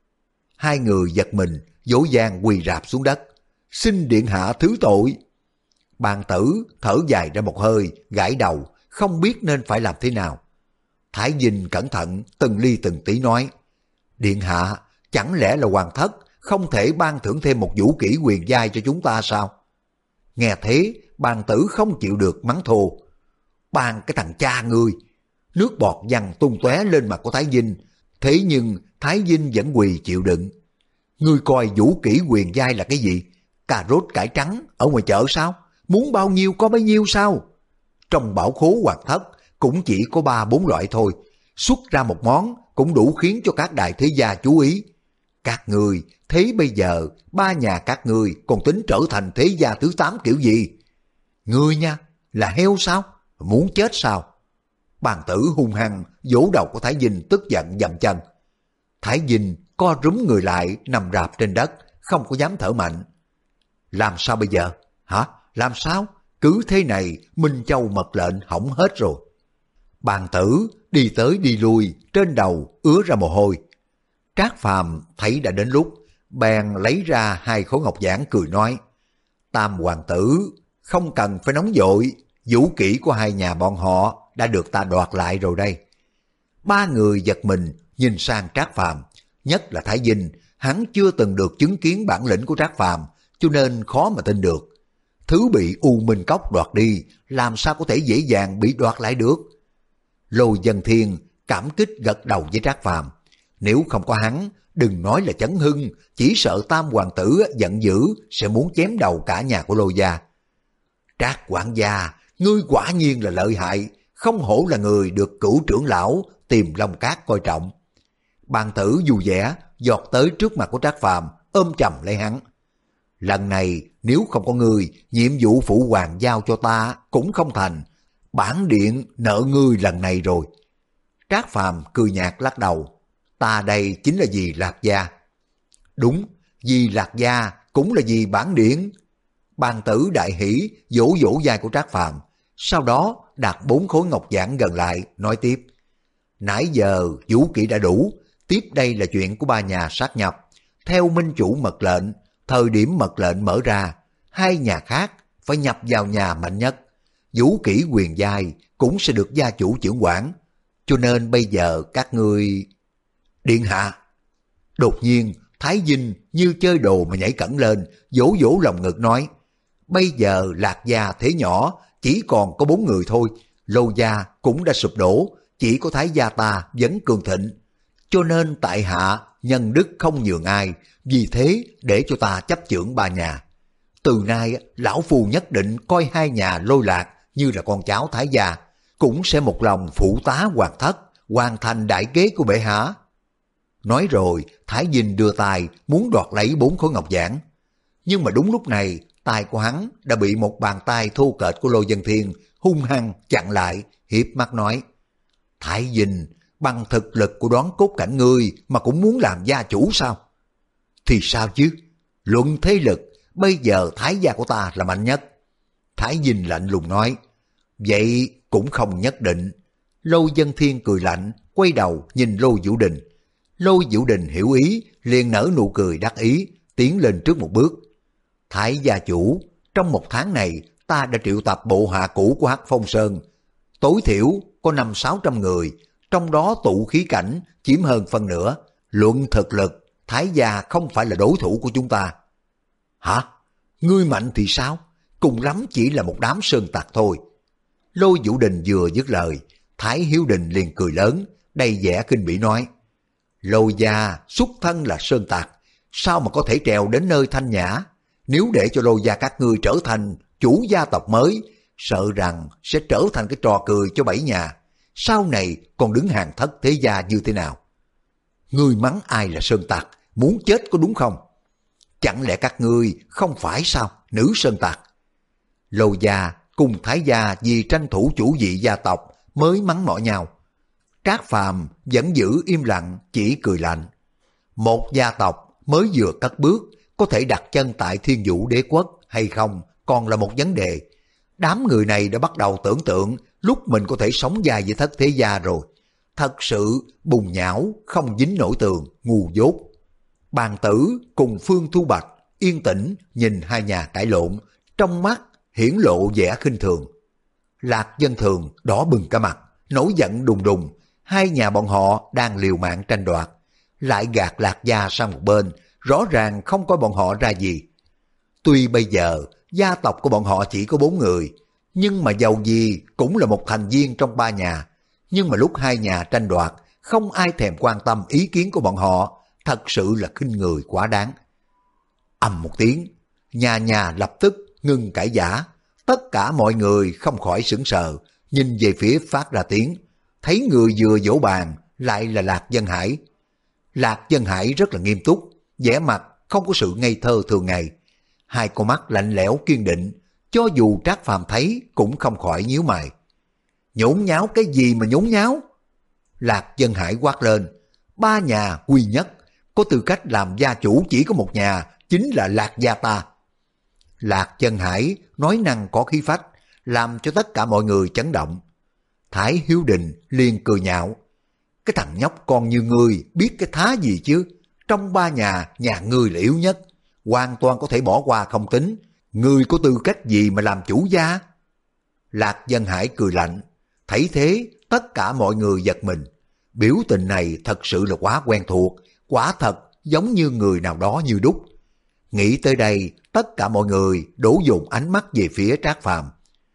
Speaker 1: Hai người giật mình, dỗ dàng quỳ rạp xuống đất. Xin điện hạ thứ tội. Bàn Tử thở dài ra một hơi, gãi đầu, không biết nên phải làm thế nào. Thái Vinh cẩn thận từng ly từng tí nói, điện hạ, chẳng lẽ là Hoàng Thất không thể ban thưởng thêm một vũ kỹ huyền giai cho chúng ta sao? Nghe thế, Bàn Tử không chịu được mắng thô. Ban cái thằng cha ngươi! Nước bọt văng tung tóe lên mặt của Thái Vinh, thế nhưng Thái Vinh vẫn quỳ chịu đựng. Ngươi coi vũ kỹ huyền giai là cái gì? Cà rốt cải trắng ở ngoài chợ sao? Muốn bao nhiêu có bấy nhiêu sao? Trong bảo khố Hoàng Thất cũng chỉ có ba bốn loại thôi, xuất ra một món cũng đủ khiến cho các đại thế gia chú ý. Các ngươi thế bây giờ ba nhà các ngươi còn tính trở thành thế gia thứ tám kiểu gì? Ngươi nha, là heo sao? Muốn chết sao? Bàn Tử hung hăng vỗ đầu của Thái Vinh, tức giận dậm chân. Thái Vinh co rúm người lại nằm rạp trên đất, không có dám thở mạnh. Làm sao bây giờ? Hả? Làm sao? Cứ thế này Minh Châu mật lệnh hỏng hết rồi. Bàn Tử đi tới đi lui, trên đầu ứa ra mồ hôi. Trác Phàm thấy đã đến lúc, bèn lấy ra hai khối ngọc giản cười nói, Tam hoàng tử, không cần phải nóng vội, vũ kỹ của hai nhà bọn họ đã được ta đoạt lại rồi đây. Ba người giật mình nhìn sang Trác Phàm, nhất là Thái Vinh, hắn chưa từng được chứng kiến bản lĩnh của Trác Phàm, cho nên khó mà tin được. Thứ bị U Minh Cốc đoạt đi, làm sao có thể dễ dàng bị đoạt lại được? Lôi Dân Thiên cảm kích gật đầu với Trác Phàm, nếu không có hắn, đừng nói là chấn hưng, chỉ sợ Tam hoàng tử giận dữ sẽ muốn chém đầu cả nhà của Lôi gia. Trác quản gia, ngươi quả nhiên là lợi hại, không hổ là người được cửu trưởng lão tìm Long Cát coi trọng. Bàn tử vui vẻ giọt tới trước mặt của Trác Phàm, ôm chầm lấy hắn. Lần này nếu không có ngươi, nhiệm vụ phụ hoàng giao cho ta cũng không thành, bản điện nợ ngươi lần này rồi. Trác Phàm cười nhạt lắc đầu, ta đây chính là vì Lạc gia. Đúng, vì Lạc gia cũng là vì bản điện. Bàn tử đại hỉ vỗ vỗ vai của Trác Phàm, sau đó đặt bốn khối ngọc giản gần lại, nói tiếp. Nãy giờ vũ kỹ đã đủ, tiếp đây là chuyện của ba nhà sát nhập. Theo minh chủ mật lệnh, thời điểm mật lệnh mở ra, hai nhà khác phải nhập vào nhà mạnh nhất. Vũ kỹ quyền giai cũng sẽ được gia chủ trưởng quản. Cho nên bây giờ các ngươi... Điện hạ! Đột nhiên, Thái Vinh như chơi đồ mà nhảy cẫng lên, vỗ vỗ lòng ngực nói. Bây giờ Lạc gia thế nhỏ, chỉ còn có bốn người thôi. Lô gia cũng đã sụp đổ, chỉ có Thái gia ta vẫn cường thịnh. Cho nên tại hạ nhân đức không nhường ai, vì thế để cho ta chấp chưởng ba nhà. Từ nay lão phu nhất định coi hai nhà Lôi Lạc như là con cháu Thái gia, cũng sẽ một lòng phụ tá hoàng thất, hoàn thành đại kế của bệ hạ. Nói rồi, Thái Vinh đưa tay muốn đoạt lấy bốn khối ngọc giản. Nhưng mà đúng lúc này, tay của hắn đã bị một bàn tay thô kệch của Lôi Dân Thiên hung hăng chặn lại, hiếp mắt nói. Thái Vinh, bằng thực lực của Đoán Cốt Cảnh ngươi mà cũng muốn làm gia chủ sao? Thì sao chứ? Luận thế lực, bây giờ Thái gia của ta là mạnh nhất. Thái Vinh lạnh lùng nói. Vậy cũng không nhất định. Lôi Dân Thiên cười lạnh, quay đầu nhìn Lôi Vũ Đình. Lôi Vũ Đình hiểu ý, liền nở nụ cười đắc ý, tiến lên trước một bước. Thái gia chủ, trong một tháng này ta đã triệu tập bộ hạ cũ của Hắc Phong Sơn. Tối thiểu có năm sáu trăm người, trong đó tụ khí cảnh chiếm hơn phân nửa. Luận thực lực, Thái gia không phải là đối thủ của chúng ta. Hả? Ngươi mạnh thì sao? Cùng lắm chỉ là một đám sơn tặc thôi. Lôi Vũ Đình vừa dứt lời, Thái Hiếu Đình liền cười lớn, đầy vẻ khinh bỉ nói. Lôi gia xuất thân là sơn tặc, sao mà có thể trèo đến nơi thanh nhã? Nếu để cho Lôi gia các ngươi trở thành chủ gia tộc mới, sợ rằng sẽ trở thành cái trò cười cho bảy nhà. Sau này còn đứng hàng thất thế gia như thế nào? Ngươi mắng ai là sơn tặc, muốn chết có đúng không? Chẳng lẽ các ngươi không phải sao, nữ sơn tặc? Lôi gia cùng Thái gia vì tranh thủ chủ vị gia tộc mới mắng mỏ nhau. Trác Phàm vẫn giữ im lặng, chỉ cười lạnh. Một gia tộc mới vừa cất bước, có thể đặt chân tại Thiên Vũ Đế quốc hay không còn là một vấn đề. Đám người này đã bắt đầu tưởng tượng lúc mình có thể sống dài với thất thế gia rồi. Thật sự bùn nhão, không dính nổi tường, ngu dốt. Bàn tử cùng Phương Thu Bạch yên tĩnh nhìn hai nhà cãi lộn, trong mắt hiển lộ vẻ khinh thường. Lạc Dân Thường đỏ bừng cả mặt, nổi giận đùng đùng. Hai nhà bọn họ đang liều mạng tranh đoạt, lại gạt Lạc gia sang một bên, rõ ràng không coi bọn họ ra gì. Tuy bây giờ gia tộc của bọn họ chỉ có bốn người, nhưng mà dầu gì cũng là một thành viên trong ba nhà. Nhưng mà lúc hai nhà tranh đoạt, không ai thèm quan tâm ý kiến của bọn họ, thật sự là khinh người quá đáng. Ầm một tiếng, nhà nhà lập tức ngừng cãi vã, tất cả mọi người không khỏi sững sờ, nhìn về phía phát ra tiếng, thấy người vừa vỗ bàn lại là Lạc Dân Hải. Lạc Dân Hải rất là nghiêm túc, vẻ mặt không có sự ngây thơ thường ngày, hai con mắt lạnh lẽo kiên định, cho dù Trác Phàm thấy cũng không khỏi nhíu mày. Nhốn nháo cái gì mà nhốn nháo? Lạc Dân Hải quát lên, ba nhà quy nhất, có tư cách làm gia chủ chỉ có một nhà, chính là Lạc gia ta. Lạc Dân Hải nói năng có khí phách, làm cho tất cả mọi người chấn động. Thái Hiếu Đình liền cười nhạo, cái thằng nhóc con như ngươi biết cái thá gì chứ? Trong ba nhà, nhà ngươi là yếu nhất, hoàn toàn có thể bỏ qua không tính, Ngươi có tư cách gì mà làm chủ gia? Lạc Dân Hải cười lạnh, thấy thế tất cả mọi người giật mình. Biểu tình này thật sự là quá quen thuộc, quả thật giống như người nào đó như đúc. Nghĩ tới đây, tất cả mọi người đổ dồn ánh mắt về phía Trác Phàm.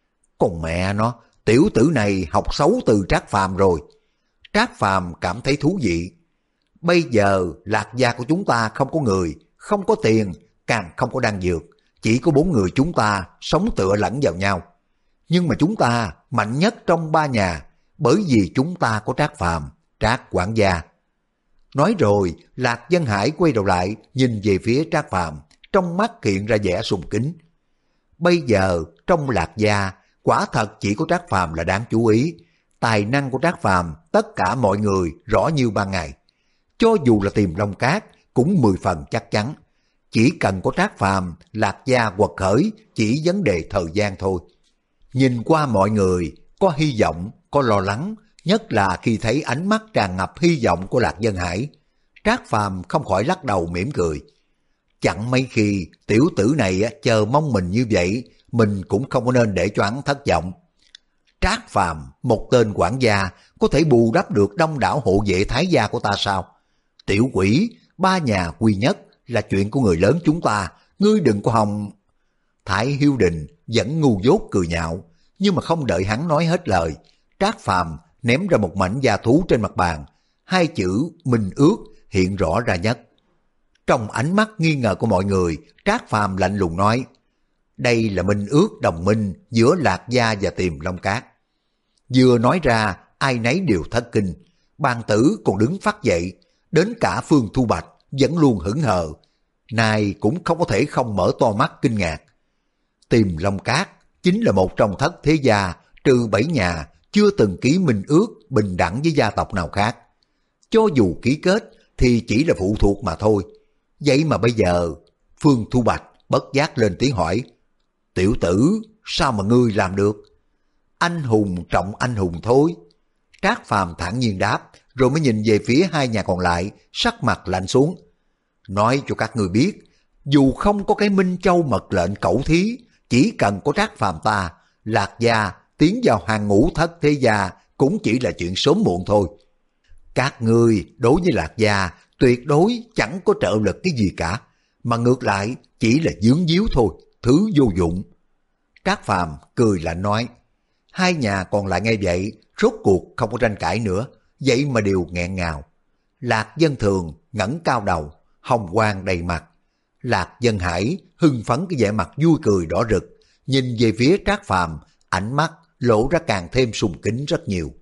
Speaker 1: Còn mẹ nó, tiểu tử này học xấu từ Trác Phàm rồi. Trác Phàm cảm thấy thú vị. Bây giờ Lạc gia của chúng ta không có người, không có tiền, càng không có đan dược. Chỉ có bốn người chúng ta sống tựa lẫn vào nhau. Nhưng mà chúng ta mạnh nhất trong ba nhà, bởi vì chúng ta có Trác Phàm, Trác quản gia. Nói rồi, Lạc Dân Hải quay đầu lại, nhìn về phía Trác Phàm, trong mắt hiện ra vẻ sùng kính. Bây giờ, trong Lạc gia, quả thật chỉ có Trác Phàm là đáng chú ý. Tài năng của Trác Phàm, tất cả mọi người rõ như ban ngày. Cho dù là tìm Long Cát, cũng mười phần chắc chắn. Chỉ cần có Trác Phàm, Lạc gia quật khởi, chỉ vấn đề thời gian thôi. Nhìn qua mọi người, có hy vọng, có lo lắng, nhất là khi thấy ánh mắt tràn ngập hy vọng của Lạc Dân Hải. Trác Phàm không khỏi lắc đầu mỉm cười. Chẳng mấy khi tiểu tử này chờ mong mình như vậy, mình cũng không có nên để cho hắn thất vọng. Trác Phàm, một tên quản gia, có thể bù đắp được đông đảo hộ vệ thái gia của ta sao? Tiểu quỷ, ba nhà quy nhất là chuyện của người lớn chúng ta, ngươi đừng có hòng. Thái Hiếu Đình vẫn ngu dốt cười nhạo, nhưng mà không đợi hắn nói hết lời, Trác Phàm ném ra một mảnh da thú trên mặt bàn, hai chữ minh ước hiện rõ ra nhất. Trong ánh mắt nghi ngờ của mọi người, Trác Phàm lạnh lùng nói, đây là minh ước đồng minh giữa Lạc gia và Tiềm Long Cát. Vừa nói ra, ai nấy đều thất kinh, bàn tử còn đứng phát dậy, đến cả Phương Thu Bạch vẫn luôn hững hờ, nay cũng không có thể không mở to mắt kinh ngạc. Tiềm Long Cát chính là một trong thất thế gia trừ bảy nhà chưa từng ký minh ước bình đẳng với gia tộc nào khác. Cho dù ký kết thì chỉ là phụ thuộc mà thôi. Vậy mà bây giờ, Phương Thu Bạch bất giác lên tiếng hỏi, tiểu tử, sao mà ngươi làm được? Anh hùng trọng anh hùng thôi. Trác Phàm thản nhiên đáp, rồi mới nhìn về phía hai nhà còn lại, sắc mặt lạnh xuống. Nói cho các ngươi biết, dù không có cái Minh Châu mật lệnh cẩu thí, chỉ cần có Trác Phàm ta, Lạc gia tiến vào hàng ngũ thất thế gia cũng chỉ là chuyện sớm muộn thôi. Các ngươi đối với Lạc gia tuyệt đối chẳng có trợ lực cái gì cả, mà ngược lại chỉ là dướng díu thôi, thứ vô dụng. Trác Phàm cười lạnh nói. Hai nhà còn lại nghe vậy, rốt cuộc không có tranh cãi nữa, vậy mà đều nghẹn ngào. Lạc Dân Thường ngẩng cao đầu, hồng quang đầy mặt. Lạc Dân Hải hưng phấn cái vẻ mặt vui cười đỏ rực, nhìn về phía Trác Phàm, ánh mắt lộ ra càng thêm sùng kính rất nhiều.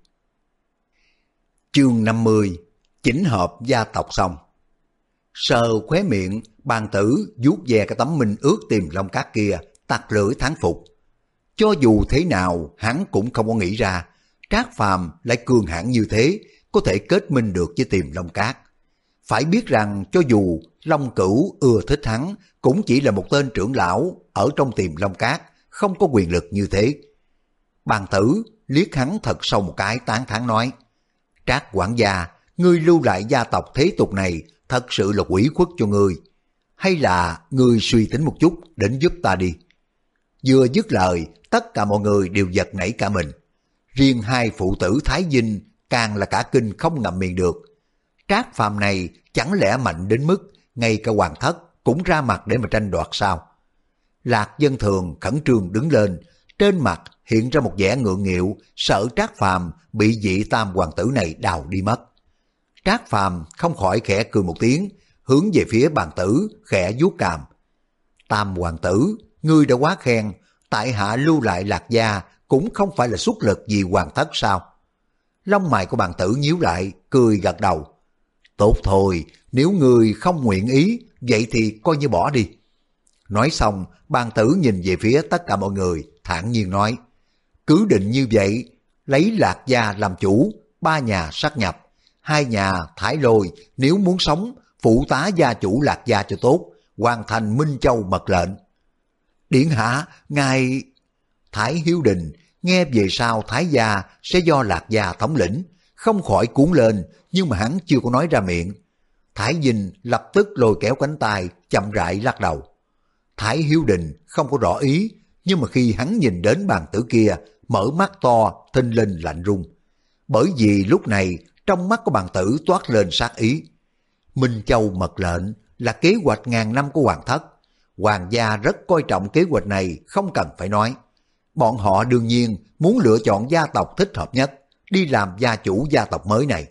Speaker 1: Chương năm mươi, chỉnh hợp gia tộc xong. Sờ khóe miệng, bàn tử vuốt ve cái tấm minh ước Tiềm Long Cát kia, tặc lưỡi thán phục. Cho dù thế nào, hắn cũng không có nghĩ ra, Trác Phàm lại cường hãn như thế, có thể kết minh được với Tiềm Long Cát. Phải biết rằng cho dù Long Cửu ưa thích hắn, cũng chỉ là một tên trưởng lão ở trong Tiềm Long Cát, không có quyền lực như thế. Bàn tử liếc hắn thật sâu một cái tán thán nói, Trác quản gia, ngươi lưu lại gia tộc thế tục này thật sự là quỷ khuất cho ngươi. Hay là ngươi suy tính một chút đến giúp ta đi. Vừa dứt lời, tất cả mọi người đều giật nảy cả mình. Riêng hai phụ tử Thái Vinh càng là cả kinh không ngậm miệng được. Trác Phàm này chẳng lẽ mạnh đến mức ngay cả hoàng thất cũng ra mặt để mà tranh đoạt sao? Lạc Dân Thường khẩn trương đứng lên, trên mặt hiện ra một vẻ ngượng nghịu, sợ Trác Phàm bị vị tam hoàng tử này đào đi mất. Trác Phàm không khỏi khẽ cười một tiếng, hướng về phía bàn tử khẽ vuốt cằm. Tam hoàng tử, ngươi đã quá khen, tại hạ lưu lại Lạc gia cũng không phải là xuất lực vì hoàng thất sao? Lông mày của bàn tử nhíu lại, cười gật đầu. Tốt thôi, nếu ngươi không nguyện ý, vậy thì coi như bỏ đi. Nói xong, bàn tử nhìn về phía tất cả mọi người, thản nhiên nói, cứ định như vậy, lấy Lạc gia làm chủ, ba nhà sát nhập, hai nhà Thái Lôi nếu muốn sống, phụ tá gia chủ Lạc gia cho tốt, hoàn thành Minh Châu mật lệnh. Điện hạ, ngài... Thái Hiếu Đình nghe về sau Thái gia sẽ do Lạc gia thống lĩnh, không khỏi cuốn lên, nhưng mà hắn chưa có nói ra miệng. Thái Vinh lập tức lôi kéo cánh tay, chậm rãi lắc đầu. Thái Hiếu Đình không có rõ ý, nhưng mà khi hắn nhìn đến bàn tử kia, mở mắt to, thinh linh lạnh run. Bởi vì lúc này trong mắt của bàn tử toát lên sát ý. Minh Châu mật lệnh là kế hoạch ngàn năm của hoàng thất. Hoàng gia rất coi trọng kế hoạch này, không cần phải nói. Bọn họ đương nhiên muốn lựa chọn gia tộc thích hợp nhất, đi làm gia chủ gia tộc mới này.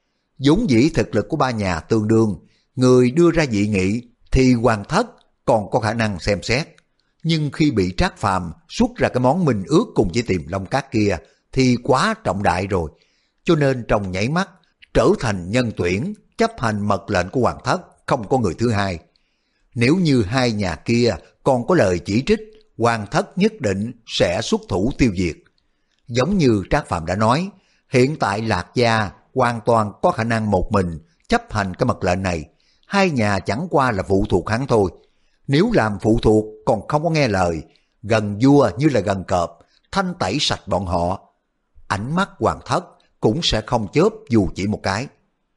Speaker 1: Vốn dĩ thực lực của ba nhà tương đương, người đưa ra dị nghị thì hoàng thất còn có khả năng xem xét. Nhưng khi bị Trác Phàm xuất ra cái món minh ước cùng với Tiềm Long Cát kia thì quá trọng đại rồi. Cho nên trong nhảy mắt trở thành nhân tuyển, chấp hành mật lệnh của hoàng thất, không có người thứ hai. Nếu như hai nhà kia còn có lời chỉ trích, hoàng thất nhất định sẽ xuất thủ tiêu diệt. Giống như Trác Phàm đã nói, hiện tại Lạc Gia hoàn toàn có khả năng một mình chấp hành cái mật lệnh này. Hai nhà chẳng qua là phụ thuộc hắn thôi. Nếu làm phụ thuộc còn không có nghe lời, gần vua như là gần cọp, thanh tẩy sạch bọn họ. Ánh mắt hoàng thất cũng sẽ không chớp dù chỉ một cái.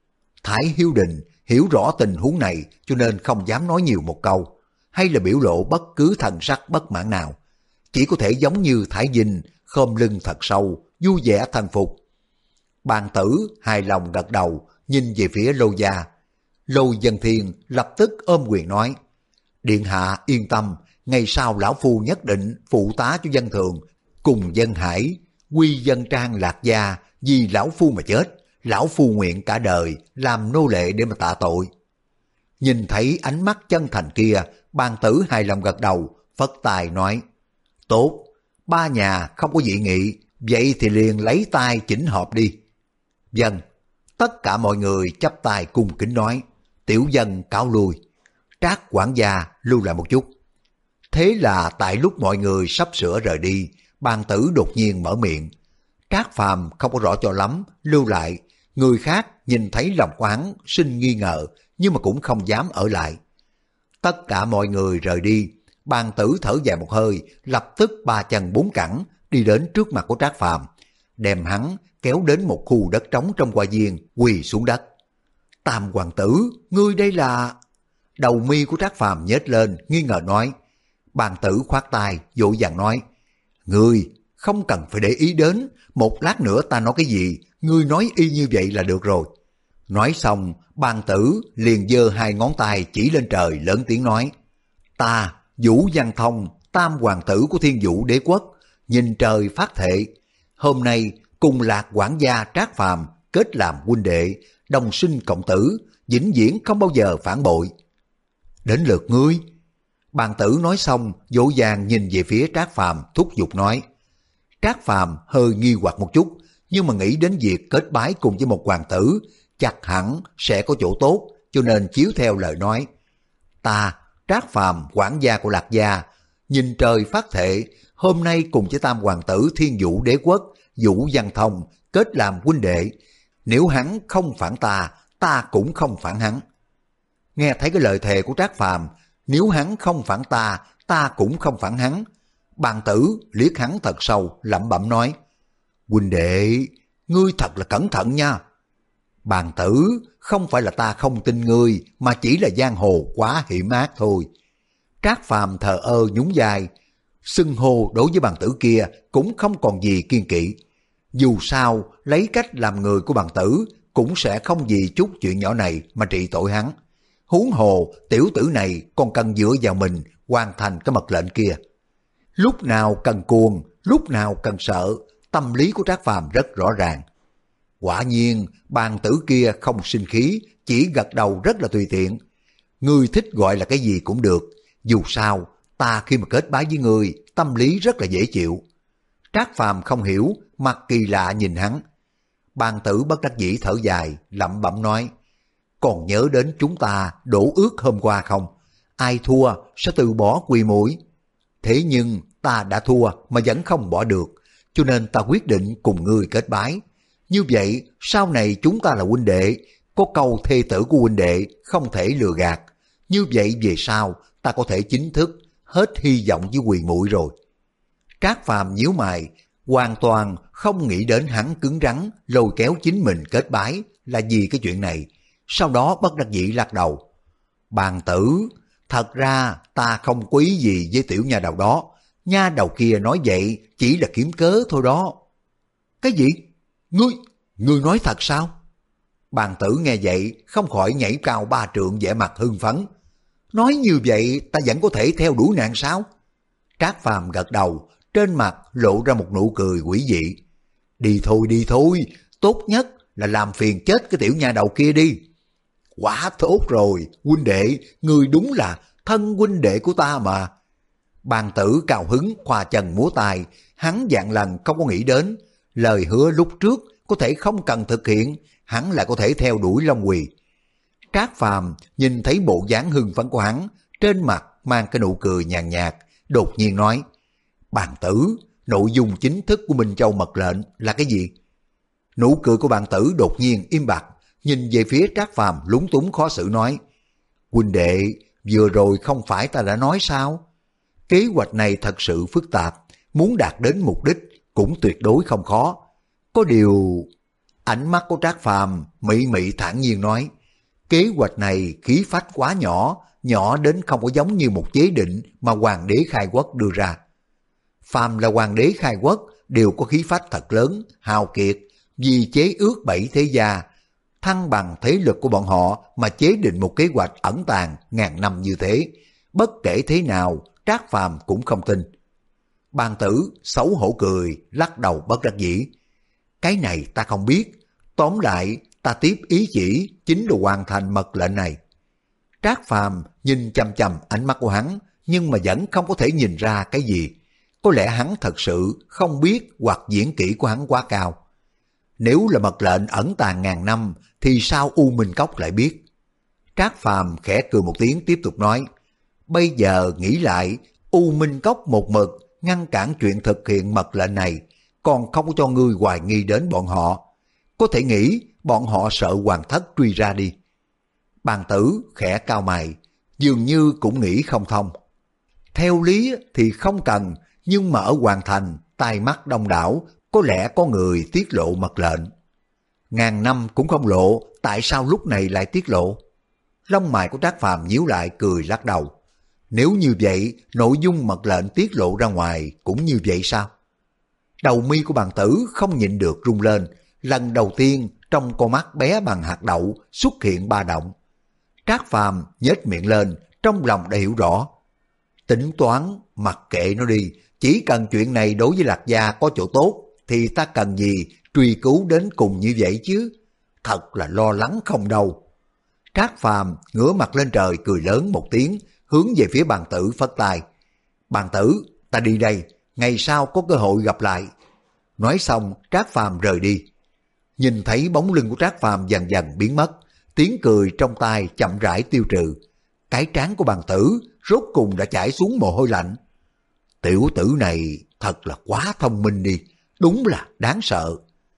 Speaker 1: Thái Hiếu Đình hiểu rõ tình huống này cho nên không dám nói nhiều một câu, hay là biểu lộ bất cứ thần sắc bất mãn nào. Chỉ có thể giống như Thái Dinh, khom lưng thật sâu, vui vẻ thần phục. Bàn tử hài lòng gật đầu, nhìn về phía Lô gia. Lô Dân Thiên lập tức ôm quyền nói, điện hạ yên tâm, ngày sau lão phu nhất định phụ tá cho dân thường, cùng dân hải, quy dân trang Lạc Gia, vì lão phu mà chết, lão phu nguyện cả đời làm nô lệ để mà tạ tội. Nhìn thấy ánh mắt chân thành kia, bàn tử hài lòng gật đầu, phất tài nói, tốt, ba nhà không có dị nghị, vậy thì liền lấy tay chỉnh họp đi. Dân, tất cả mọi người chắp tay cung kính nói, tiểu dân cáo lui. Trác quản gia lưu lại một chút. Thế là tại lúc mọi người sắp sửa rời đi, bàn tử đột nhiên mở miệng. Trác Phàm không có rõ cho lắm, lưu lại. Người khác nhìn thấy lòng của hắn sinh nghi ngờ, nhưng mà cũng không dám ở lại. Tất cả mọi người rời đi, bàn tử thở dài một hơi, lập tức ba chân bốn cẳng đi đến trước mặt của Trác Phàm, đem hắn kéo đến một khu đất trống trong hoa viên, quỳ xuống đất. Tam hoàng tử, ngươi đây là... Đầu mi của Trác Phàm nhếch lên, nghi ngờ nói. Bàn tử khoát tay, vội vàng nói, ngươi không cần phải để ý đến, một lát nữa ta nói cái gì, ngươi nói y như vậy là được rồi. Nói xong, bàn tử liền giơ hai ngón tay chỉ lên trời lớn tiếng nói, ta, Vũ Văn Thông, tam hoàng tử của Thiên Vũ Đế Quốc, nhìn trời phát thệ, hôm nay cùng Lạc quản gia Trác Phàm kết làm huynh đệ, đồng sinh cộng tử, vĩnh viễn không bao giờ phản bội. Đến lượt ngươi. Bàn tử nói xong, vội vàng nhìn về phía Trác Phàm thúc giục nói. Trác Phàm hơi nghi hoặc một chút, nhưng mà nghĩ đến việc kết bái cùng với một hoàng tử, chắc hẳn sẽ có chỗ tốt, cho nên chiếu theo lời nói. Ta, Trác Phàm quản gia của Lạc Gia, nhìn trời phát thệ, hôm nay cùng với tam hoàng tử Thiên Vũ Đế Quốc, Vũ Văn Thông kết làm huynh đệ. Nếu hắn không phản ta, ta cũng không phản hắn. Nghe thấy cái lời thề của Trác Phàm, nếu hắn không phản ta, ta cũng không phản hắn. Bàn tử liếc hắn thật sâu, lẩm bẩm nói, huynh đệ, ngươi thật là cẩn thận nha. Bàn tử, không phải là ta không tin ngươi, mà chỉ là giang hồ quá hiểm ác thôi. Trác Phàm thờ ơ nhún vai, xưng hô đối với bàn tử kia cũng không còn gì kiên kỵ. Dù sao, lấy cách làm người của bàn tử cũng sẽ không vì chút chuyện nhỏ này mà trị tội hắn. Huống hồ, tiểu tử này còn cần dựa vào mình hoàn thành cái mật lệnh kia. Lúc nào cần cuồng, lúc nào cần sợ, tâm lý của Trác Phàm rất rõ ràng. Quả nhiên, bàn tử kia không sinh khí, chỉ gật đầu rất là tùy tiện. Ngươi thích gọi là cái gì cũng được, dù sao, ta khi mà kết bái với ngươi, tâm lý rất là dễ chịu. Trác Phàm không hiểu, mặt kỳ lạ nhìn hắn. Bàn tử bất đắc dĩ thở dài, lẩm bẩm nói, còn nhớ đến chúng ta đổ ước hôm qua không? Ai thua sẽ từ bỏ quy mũi. Thế nhưng ta đã thua mà vẫn không bỏ được, cho nên ta quyết định cùng ngươi kết bái. Như vậy sau này chúng ta là huynh đệ, có câu thê tử của huynh đệ không thể lừa gạt. Như vậy về sau ta có thể chính thức hết hy vọng với Quỳ Muội rồi. Trác Phàm nhíu mày, hoàn toàn không nghĩ đến hắn cứng rắn lôi kéo chính mình kết bái là vì cái chuyện này. Sau đó bất đắc dĩ lắc đầu. Bàn tử, Thật ra ta không quý gì với tiểu nha đầu đó, nha đầu kia nói vậy chỉ là kiếm cớ thôi đó. Cái gì? Ngươi, ngươi nói thật sao? Bàn tử nghe vậy không khỏi nhảy cao ba trượng vẻ mặt hưng phấn. Nói như vậy ta vẫn có thể theo đuổi nàng sao? Trác Phàm gật đầu, trên mặt lộ ra một nụ cười quỷ dị. Đi thôi đi thôi, tốt nhất là làm phiền chết cái tiểu nha đầu kia đi. Quá tốt rồi, huynh đệ, ngươi đúng là thân huynh đệ của ta mà. Bàn tử cao hứng khoa chân múa tài, hắn vạn lần không có nghĩ đến, lời hứa lúc trước có thể không cần thực hiện, hắn lại có thể theo đuổi Long Quỳ. Trác Phàm nhìn thấy bộ dáng hưng phấn của hắn, trên mặt mang cái nụ cười nhàn nhạt, đột nhiên nói, bàn tử, nội dung chính thức của Minh Châu mật lệnh là cái gì? Nụ cười của bàn tử đột nhiên im bặt, nhìn về phía Trác Phàm lúng túng khó xử nói, huynh đệ, vừa rồi không phải ta đã nói sao? Kế hoạch này thật sự phức tạp, muốn đạt đến mục đích cũng tuyệt đối không khó. Có điều... Ánh mắt của Trác Phàm mị mị thản nhiên nói, kế hoạch này khí phách quá nhỏ, nhỏ đến không có giống như một chế định mà hoàng đế khai quốc đưa ra. Phàm là hoàng đế khai quốc đều có khí phách thật lớn, hào kiệt, vì chế ước bảy thế gia, thăng bằng thế lực của bọn họ mà chế định một kế hoạch ẩn tàng ngàn năm như thế. Bất kể thế nào, Trác Phàm cũng không tin. Bàn tử xấu hổ cười, lắc đầu bất đắc dĩ. Cái này ta không biết, tóm lại ta tiếp ý chỉ chính là hoàn thành mật lệnh này. Trác Phàm nhìn chằm chằm ánh mắt của hắn, nhưng mà vẫn không có thể nhìn ra cái gì. Có lẽ hắn thật sự không biết hoặc diễn kỹ của hắn quá cao. Nếu là mật lệnh ẩn tàng ngàn năm thì sao U Minh Cốc lại biết? Trác Phàm khẽ cười một tiếng tiếp tục nói, bây giờ nghĩ lại, U Minh Cốc một mực ngăn cản chuyện thực hiện mật lệnh này, còn không có cho ngươi hoài nghi đến bọn họ. Có thể nghĩ bọn họ sợ hoàng thất truy ra đi. Bàn tử khẽ cao mày, dường như cũng nghĩ không thông. Theo lý thì không cần, nhưng mà ở Hoàng Thành, tai mắt đông đảo, có lẽ có người tiết lộ mật lệnh. Ngàn năm cũng không lộ, tại sao lúc này lại tiết lộ? Lông mày của Trác Phàm nhíu lại cười lắc đầu. Nếu như vậy, nội dung mật lệnh tiết lộ ra ngoài cũng như vậy sao? Đầu mi của bàn tử không nhịn được rung lên, lần đầu tiên trong con mắt bé bằng hạt đậu xuất hiện ba động. Trác Phàm nhếch miệng lên, trong lòng đã hiểu rõ. Tính toán, mặc kệ nó đi, chỉ cần chuyện này đối với Lạc Gia có chỗ tốt, thì ta cần gì truy cứu đến cùng như vậy chứ? Thật là lo lắng không đâu. Trác Phàm ngửa mặt lên trời cười lớn một tiếng, hướng về phía bàn tử phất tay. Bàn tử, ta đi đây, ngày sau có cơ hội gặp lại. Nói xong, Trác Phàm rời đi. Nhìn thấy bóng lưng của Trác Phàm dần dần biến mất, tiếng cười trong tai chậm rãi tiêu trừ. Cái trán của bàn tử rốt cùng đã chảy xuống mồ hôi lạnh. Tiểu tử này thật là quá thông minh đi, đúng là đáng sợ.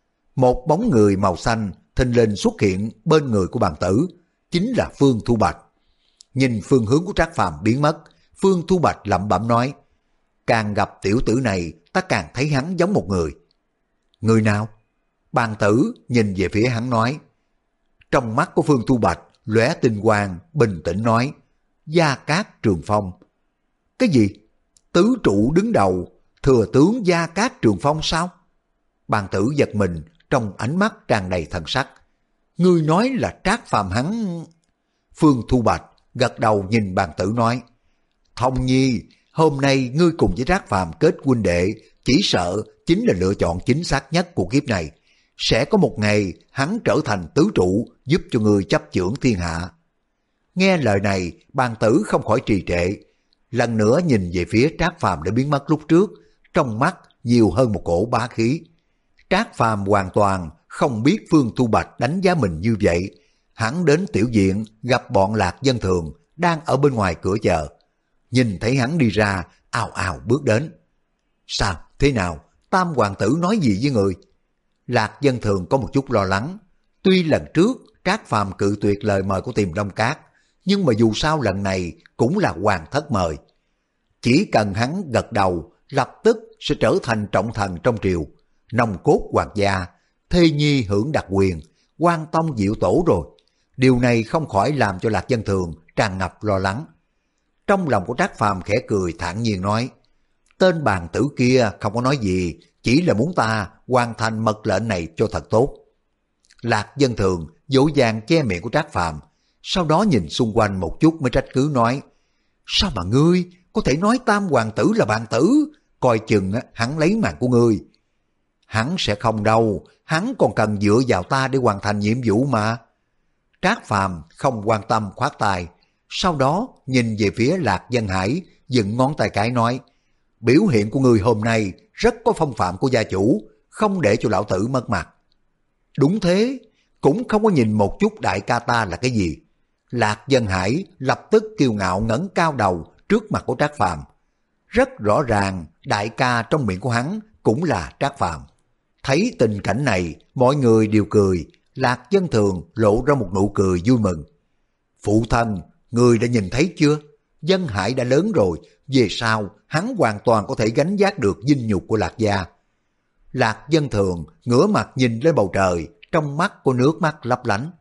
Speaker 1: Một bóng người màu xanh thình lình xuất hiện bên người của bàn tử, chính là Phương Thu Bạch. Nhìn phương hướng của Trác Phàm biến mất, Phương Thu Bạch lẩm bẩm nói, càng gặp tiểu tử này ta càng thấy hắn giống một người. Người nào? Bàn tử nhìn về phía hắn nói. Trong mắt của Phương Thu Bạch lóe tinh quang, bình tĩnh nói, Gia Cát Trường Phong. Cái gì? Tứ trụ đứng đầu, thừa tướng Gia Cát Trường Phong sao? Bàn tử giật mình, trong ánh mắt tràn đầy thần sắc. Ngươi nói là Trác Phàm hắn... Phương Thu Bạch gật đầu nhìn bàn tử nói, Thông Nhi, hôm nay ngươi cùng với Trác Phàm kết huynh đệ, chỉ sợ chính là lựa chọn chính xác nhất của kiếp này. Sẽ có một ngày hắn trở thành tứ trụ, giúp cho ngươi chấp chưởng thiên hạ. Nghe lời này, bàn tử không khỏi trì trệ. Lần nữa nhìn về phía Trác Phàm đã biến mất lúc trước, trong mắt nhiều hơn một cổ bá khí. Trác Phàm hoàn toàn không biết Phương Thu Bạch đánh giá mình như vậy. Hắn đến tiểu viện gặp bọn Lạc Dân Thường đang ở bên ngoài cửa chờ. Nhìn thấy hắn đi ra, ào ào bước đến. Sao? Thế nào? Tam hoàng tử nói gì với người? Lạc Dân Thường có một chút lo lắng. Tuy lần trước Trác Phàm cự tuyệt lời mời của Tiềm Long Cát, nhưng mà dù sao lần này cũng là hoàng thất mời. Chỉ cần hắn gật đầu, lập tức sẽ trở thành trọng thần trong triều, nòng cốt hoàng gia, thê nhi hưởng đặc quyền, quan tông diệu tổ rồi. Điều này không khỏi làm cho Lạc Dân Thường tràn ngập lo lắng. Trong lòng của Trác Phàm khẽ cười thản nhiên nói, tên bàn tử kia không có nói gì, chỉ là muốn ta hoàn thành mật lệnh này cho thật tốt. Lạc Dân Thường dỗ dàng che miệng của Trác Phàm, sau đó nhìn xung quanh một chút mới trách cứ nói, sao mà ngươi có thể nói Tam hoàng tử là bàn tử, coi chừng hắn lấy mạng của ngươi. Hắn sẽ không đâu, hắn còn cần dựa vào ta để hoàn thành nhiệm vụ mà. Trác Phàm không quan tâm khoát tay, sau đó nhìn về phía Lạc Dân Hải, dựng ngón tay cái nói, biểu hiện của ngươi hôm nay rất có phong phạm của gia chủ, không để cho lão tử mất mặt. Đúng thế, cũng không có nhìn một chút đại ca ta là cái gì. Lạc Dân Hải lập tức kiêu ngạo ngẩng cao đầu trước mặt của Trác Phàm. Rất rõ ràng đại ca trong miệng của hắn cũng là Trác Phàm. Thấy tình cảnh này, mọi người đều cười, Lạc Dân Thường lộ ra một nụ cười vui mừng. Phụ thân, người đã nhìn thấy chưa? Dân Hải đã lớn rồi, về sau hắn hoàn toàn có thể gánh vác được vinh nhục của Lạc gia. Lạc Dân Thường ngửa mặt nhìn lên bầu trời, trong mắt có nước mắt lấp lánh.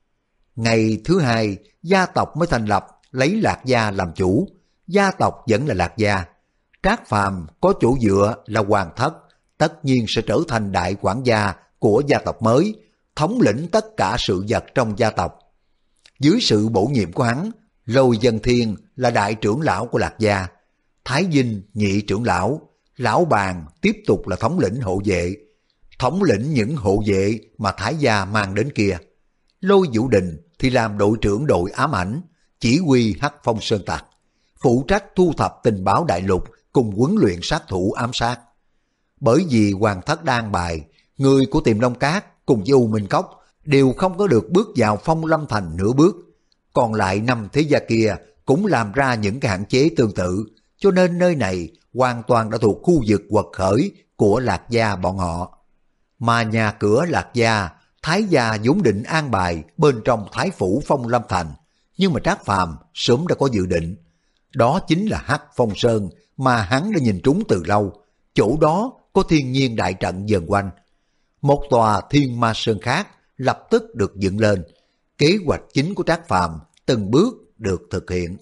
Speaker 1: Ngày thứ hai, gia tộc mới thành lập, lấy Lạc gia làm chủ. Gia tộc vẫn là Lạc gia. Trác Phàm có chỗ dựa là hoàng thất, tất nhiên sẽ trở thành đại quản gia của gia tộc mới, thống lĩnh tất cả sự vật trong gia tộc. Dưới sự bổ nhiệm của hắn, Lôi Dân Thiên là đại trưởng lão của Lạc gia, Thái Vinh nhị trưởng lão, Lão Bàn tiếp tục là thống lĩnh hộ vệ, thống lĩnh những hộ vệ mà Thái gia mang đến kia. Lôi Vũ Đình thì làm đội trưởng đội ám ảnh, chỉ huy Hắc Phong Sơn Tặc, phụ trách thu thập tình báo đại lục cùng huấn luyện sát thủ ám sát. Bởi vì hoàng thất đang bài, người của Tiềm Long Cát cùng với U Minh Cốc đều không có được bước vào Phong Lâm Thành nửa bước. Còn lại năm thế gia kia cũng làm ra những cái hạn chế tương tự, cho nên nơi này hoàn toàn đã thuộc khu vực quật khởi của Lạc gia bọn họ. Mà nhà cửa Lạc gia, Thái gia vốn định an bài bên trong Thái phủ Phong Lâm Thành, nhưng mà Trác Phàm sớm đã có dự định. Đó chính là Hắc Phong Sơn mà hắn đã nhìn trúng từ lâu, chỗ đó có thiên nhiên đại trận vần quanh. Một tòa thiên ma sơn khác lập tức được dựng lên, kế hoạch chính của Trác Phàm từng bước được thực hiện.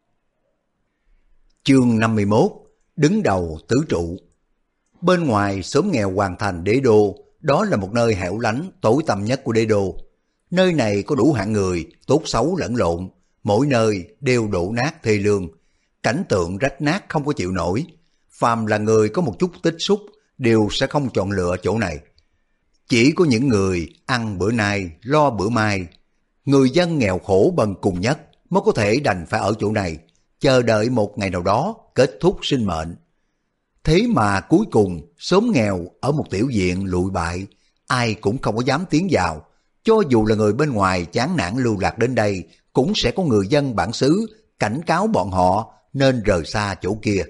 Speaker 1: Chương năm mươi mốt, đứng đầu tứ trụ. Bên ngoài xóm nghèo Hoàng Thành Đế Đô, đó là một nơi hẻo lánh tối tăm nhất của Đế Đô. Nơi này có đủ hạng người, tốt xấu lẫn lộn, mỗi nơi đều đổ nát thê lương, cảnh tượng rách nát không có chịu nổi. Phàm là người có một chút tích xúc đều sẽ không chọn lựa chỗ này. Chỉ có những người ăn bữa nay lo bữa mai, người dân nghèo khổ bần cùng nhất mới có thể đành phải ở chỗ này, chờ đợi một ngày nào đó kết thúc sinh mệnh. Thế mà cuối cùng xóm nghèo ở một tiểu viện lụi bại, ai cũng không có dám tiến vào. Cho dù là người bên ngoài chán nản lưu lạc đến đây, cũng sẽ có người dân bản xứ cảnh cáo bọn họ nên rời xa chỗ kia.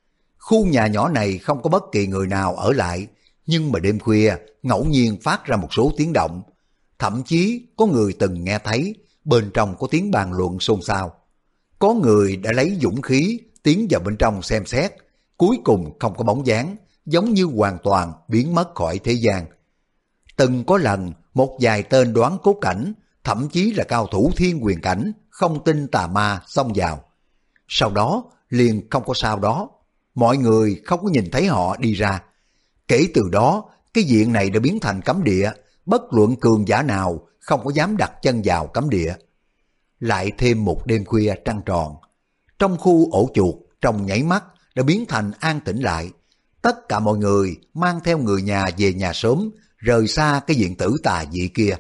Speaker 1: Khu nhà nhỏ này không có bất kỳ người nào ở lại, nhưng mà đêm khuya ngẫu nhiên phát ra một số tiếng động. Thậm chí có người từng nghe thấy bên trong có tiếng bàn luận xôn xao. Có người đã lấy dũng khí tiến vào bên trong xem xét, cuối cùng không có bóng dáng, giống như hoàn toàn biến mất khỏi thế gian. Từng có lần một vài tên đoán cốt cảnh, thậm chí là cao thủ thiên quyền cảnh, không tin tà ma xông vào. Sau đó liền không có sao đó, mọi người không có nhìn thấy họ đi ra. Kể từ đó, cái viện này đã biến thành cấm địa, bất luận cường giả nào không có dám đặt chân vào cấm địa. Lại thêm một đêm khuya trăng tròn, trong khu ổ chuột trong nháy mắt đã biến thành an tĩnh lại. Tất cả mọi người mang theo người nhà về nhà sớm, rời xa cái viện tử tà dị kia.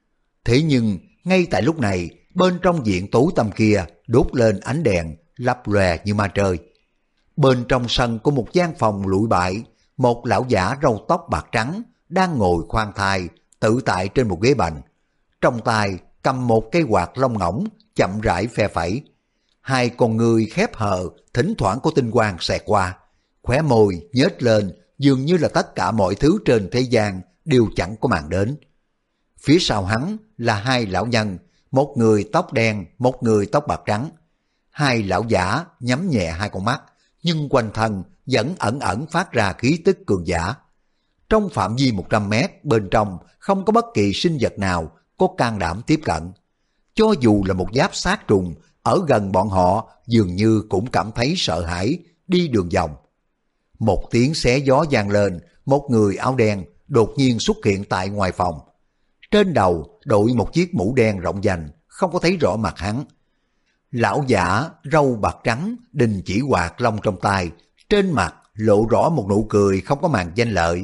Speaker 1: Thế nhưng ngay tại lúc này, bên trong viện tối tăm kia đốt lên ánh đèn lấp lòe như ma trời. Bên trong sân của một gian phòng lụi bại, một lão giả râu tóc bạc trắng đang ngồi khoan thai tự tại trên một ghế bành, trong tay cầm một cây quạt lông ngỗng chậm rãi phe phẩy. Hai con ngươi khép hờ, thỉnh thoảng có tinh quang xẹt qua, khóe môi nhếch lên, dường như là tất cả mọi thứ trên thế gian đều chẳng có màng đến. Phía sau hắn là hai lão nhân, một người tóc đen, một người tóc bạc trắng. Hai lão giả nhắm nhẹ hai con mắt, nhưng quanh thân vẫn ẩn ẩn phát ra khí tức cường giả. Trong phạm vi một trăm mét bên trong không có bất kỳ sinh vật nào có can đảm tiếp cận. Cho dù là một giáp sát trùng ở gần bọn họ dường như cũng cảm thấy sợ hãi, đi đường vòng. Một tiếng xé gió vang lên, một người áo đen đột nhiên xuất hiện tại ngoài phòng. Trên đầu đội một chiếc mũ đen rộng vành, không có thấy rõ mặt hắn. Lão giả râu bạc trắng, đình chỉ quạt lông trong tay, trên mặt lộ rõ một nụ cười không có màng danh lợi.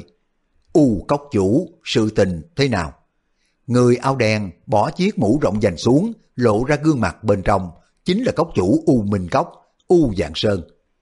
Speaker 1: U cốc chủ, sự tình thế nào? Người áo đen bỏ chiếc mũ rộng vành xuống, lộ ra gương mặt bên trong, chính là cốc chủ U Minh Cốc, U Vạn Sơn.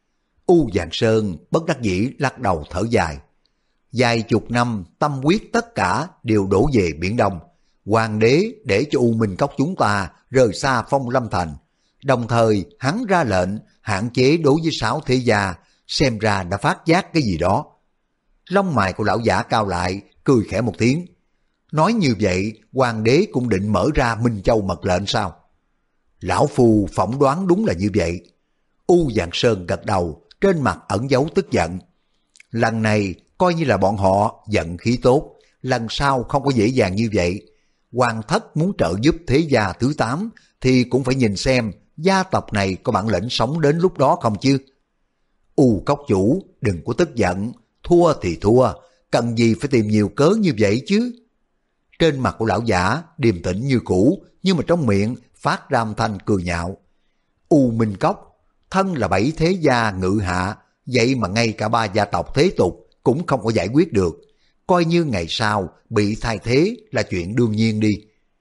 Speaker 1: U Vạn Sơn bất đắc dĩ lắc đầu thở dài. Vài chục năm tâm quyết tất cả đều đổ về Biển Đông. Hoàng đế để cho U Minh Cốc chúng ta rời xa Phong Lâm Thành. Đồng thời hắn ra lệnh hạn chế đối với sáu thế gia, xem ra đã phát giác cái gì đó. Lông mày của lão giả cao lại, cười khẽ một tiếng. Nói như vậy, hoàng đế cũng định mở ra Minh Châu mật lệnh sao? Lão phu phỏng đoán đúng là như vậy. U Vạn Sơn gật đầu, trên mặt ẩn giấu tức giận. Lần này coi như là bọn họ giận khí tốt, lần sau không có dễ dàng như vậy. Hoàng thất muốn trợ giúp thế gia thứ tám thì cũng phải nhìn xem gia tộc này có bản lĩnh sống đến lúc đó không chứ. U cốc chủ, đừng có tức giận, thua thì thua, cần gì phải tìm nhiều cớ như vậy chứ. Trên mặt của lão giả điềm tĩnh như cũ, nhưng mà trong miệng phát ra âm thanh cười nhạo. U Minh Cốc, thân là bảy thế gia ngự hạ, vậy mà ngay cả ba gia tộc thế tục cũng không có giải quyết được. Coi như ngày sau bị thay thế là chuyện đương nhiên đi.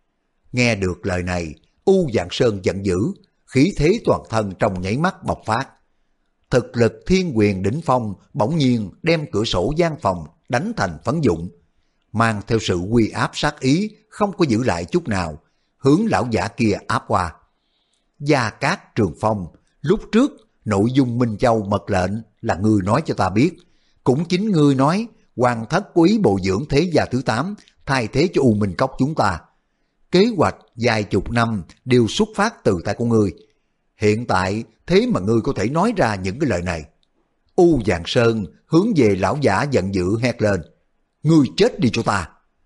Speaker 1: Nghe được lời này, U Vạn Sơn giận dữ, khí thế toàn thân trong nháy mắt bộc phát. Thực lực thiên quyền đỉnh phong bỗng nhiên đem cửa sổ gian phòng đánh thành phấn vụn, mang theo sự uy áp sát ý, không có giữ lại chút nào, hướng lão giả kia áp qua. Gia Cát Trường Phong, lúc trước nội dung Minh Châu mật lệnh là ngươi nói cho ta biết, cũng chính ngươi nói hoàng thất cố ý bồi dưỡng thế gia thứ tám thay thế cho U Minh Cốc chúng ta. Kế hoạch vài chục năm đều xuất phát từ tay của ngươi. Hiện tại thế mà ngươi có thể nói ra những cái lời này. U Vạn Sơn hướng về lão giả giận dữ hét lên. Ngươi chết đi cho ta.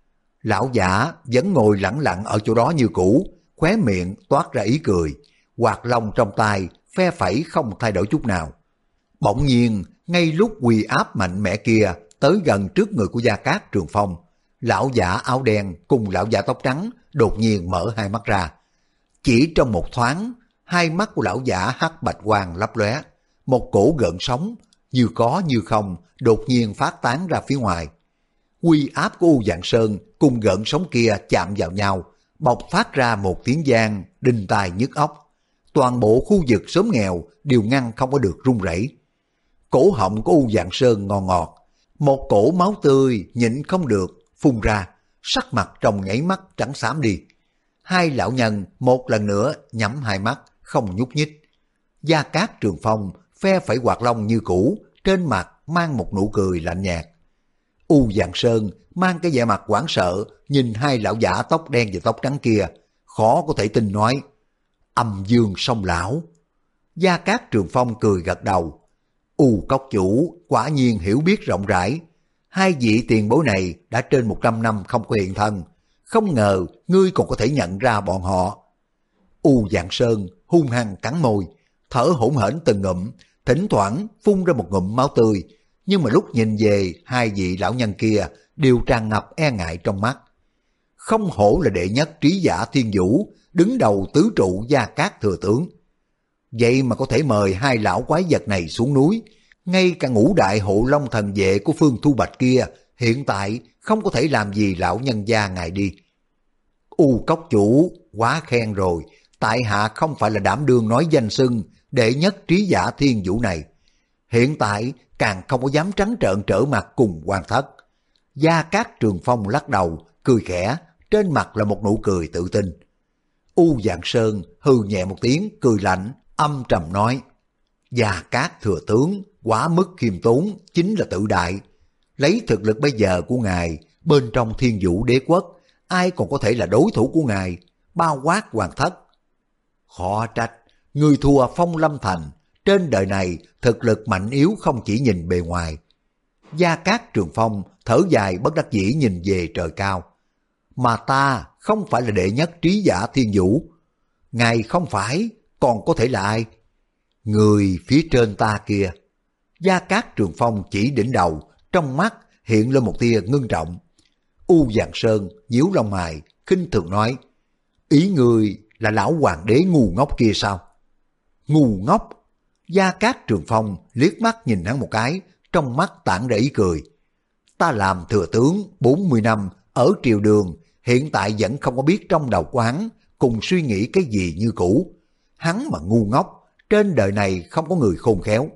Speaker 1: Lão giả vẫn ngồi lẳng lặng ở chỗ đó như cũ, khóe miệng toát ra ý cười, quạt lông trong tay phe phẩy không thay đổi chút nào. Bỗng nhiên, ngay lúc uy áp mạnh mẽ kia tới gần trước người của Gia Cát Trường Phong, lão giả áo đen cùng lão giả tóc trắng đột nhiên mở hai mắt ra. Chỉ trong một thoáng, hai mắt của lão giả hắc bạch quang lấp lóe, một cổ gợn sóng như có như không đột nhiên phát tán ra phía ngoài. Uy áp của U Vạn Sơn cùng gợn sóng kia chạm vào nhau, bộc phát ra một tiếng vang đinh tai nhức óc. Toàn bộ khu vực xóm nghèo đều ngăn không có được rung rẩy. Cổ họng của U Vạn Sơn ngọt ngọt, một cổ máu tươi nhịn không được phun ra, sắc mặt trong nháy mắt trắng xám đi. Hai lão nhân một lần nữa nhắm hai mắt không nhúc nhích. Gia Cát Trường Phong phe phẩy quạt lông như cũ, trên mặt mang một nụ cười lạnh nhạt. U Vạn Sơn mang cái vẻ mặt hoảng sợ nhìn hai lão giả tóc đen và tóc trắng kia, khó có thể tin nói: Âm Dương Song Lão. Gia Cát Trường Phong cười gật đầu. U cốc chủ quả nhiên hiểu biết rộng rãi. Hai vị tiền bối này đã trên một trăm năm không có hiện thân, không ngờ ngươi còn có thể nhận ra bọn họ. U Vạn Sơn hung hăng cắn môi, thở hổn hển từng ngụm, thỉnh thoảng phun ra một ngụm máu tươi, nhưng mà lúc nhìn về hai vị lão nhân kia đều tràn ngập e ngại trong mắt. Không hổ là đệ nhất trí giả thiên vũ, đứng đầu tứ trụ Gia Cát thừa tướng. Vậy mà có thể mời hai lão quái vật này xuống núi, ngay cả ngũ đại hộ long thần vệ của Phương Thu Bạch kia hiện tại không có thể làm gì lão nhân gia ngài đi. U cốc chủ quá khen rồi, tại hạ không phải là đảm đương nói danh xưng đệ nhất trí giả thiên vũ này. Hiện tại càng không có dám trắng trợn trở mặt cùng hoàng thất. Gia Cát Trường Phong lắc đầu, cười khẽ, trên mặt là một nụ cười tự tin. U Vạn Sơn hừ nhẹ một tiếng, cười lạnh, âm trầm nói: Gia Cát thừa tướng quá mức khiêm tốn, chính là tự đại. Lấy thực lực bây giờ của ngài, bên trong thiên vũ đế quốc, ai còn có thể là đối thủ của ngài, bao quát hoàng thất. Khó trách, người thua Phong Lâm Thành, trên đời này thực lực mạnh yếu không chỉ nhìn bề ngoài. Gia Cát Trường Phong thở dài bất đắc dĩ nhìn về trời cao. Mà ta không phải là đệ nhất trí giả thiên vũ. Ngài không phải còn có thể là ai? Người phía trên ta kia. Gia Cát Trường Phong chỉ đỉnh đầu, trong mắt hiện lên một tia ngưng trọng. U Vạn Sơn nhíu lông mày, khinh thường nói, ý người là lão hoàng đế ngu ngốc kia sao? Ngu ngốc? Gia Cát Trường Phong liếc mắt nhìn hắn một cái, trong mắt tản ra ý cười. Ta làm thừa tướng bốn mươi năm ở triều đường, hiện tại vẫn không có biết trong đầu của hắn cùng suy nghĩ cái gì như cũ. Hắn mà ngu ngốc, trên đời này không có người khôn khéo.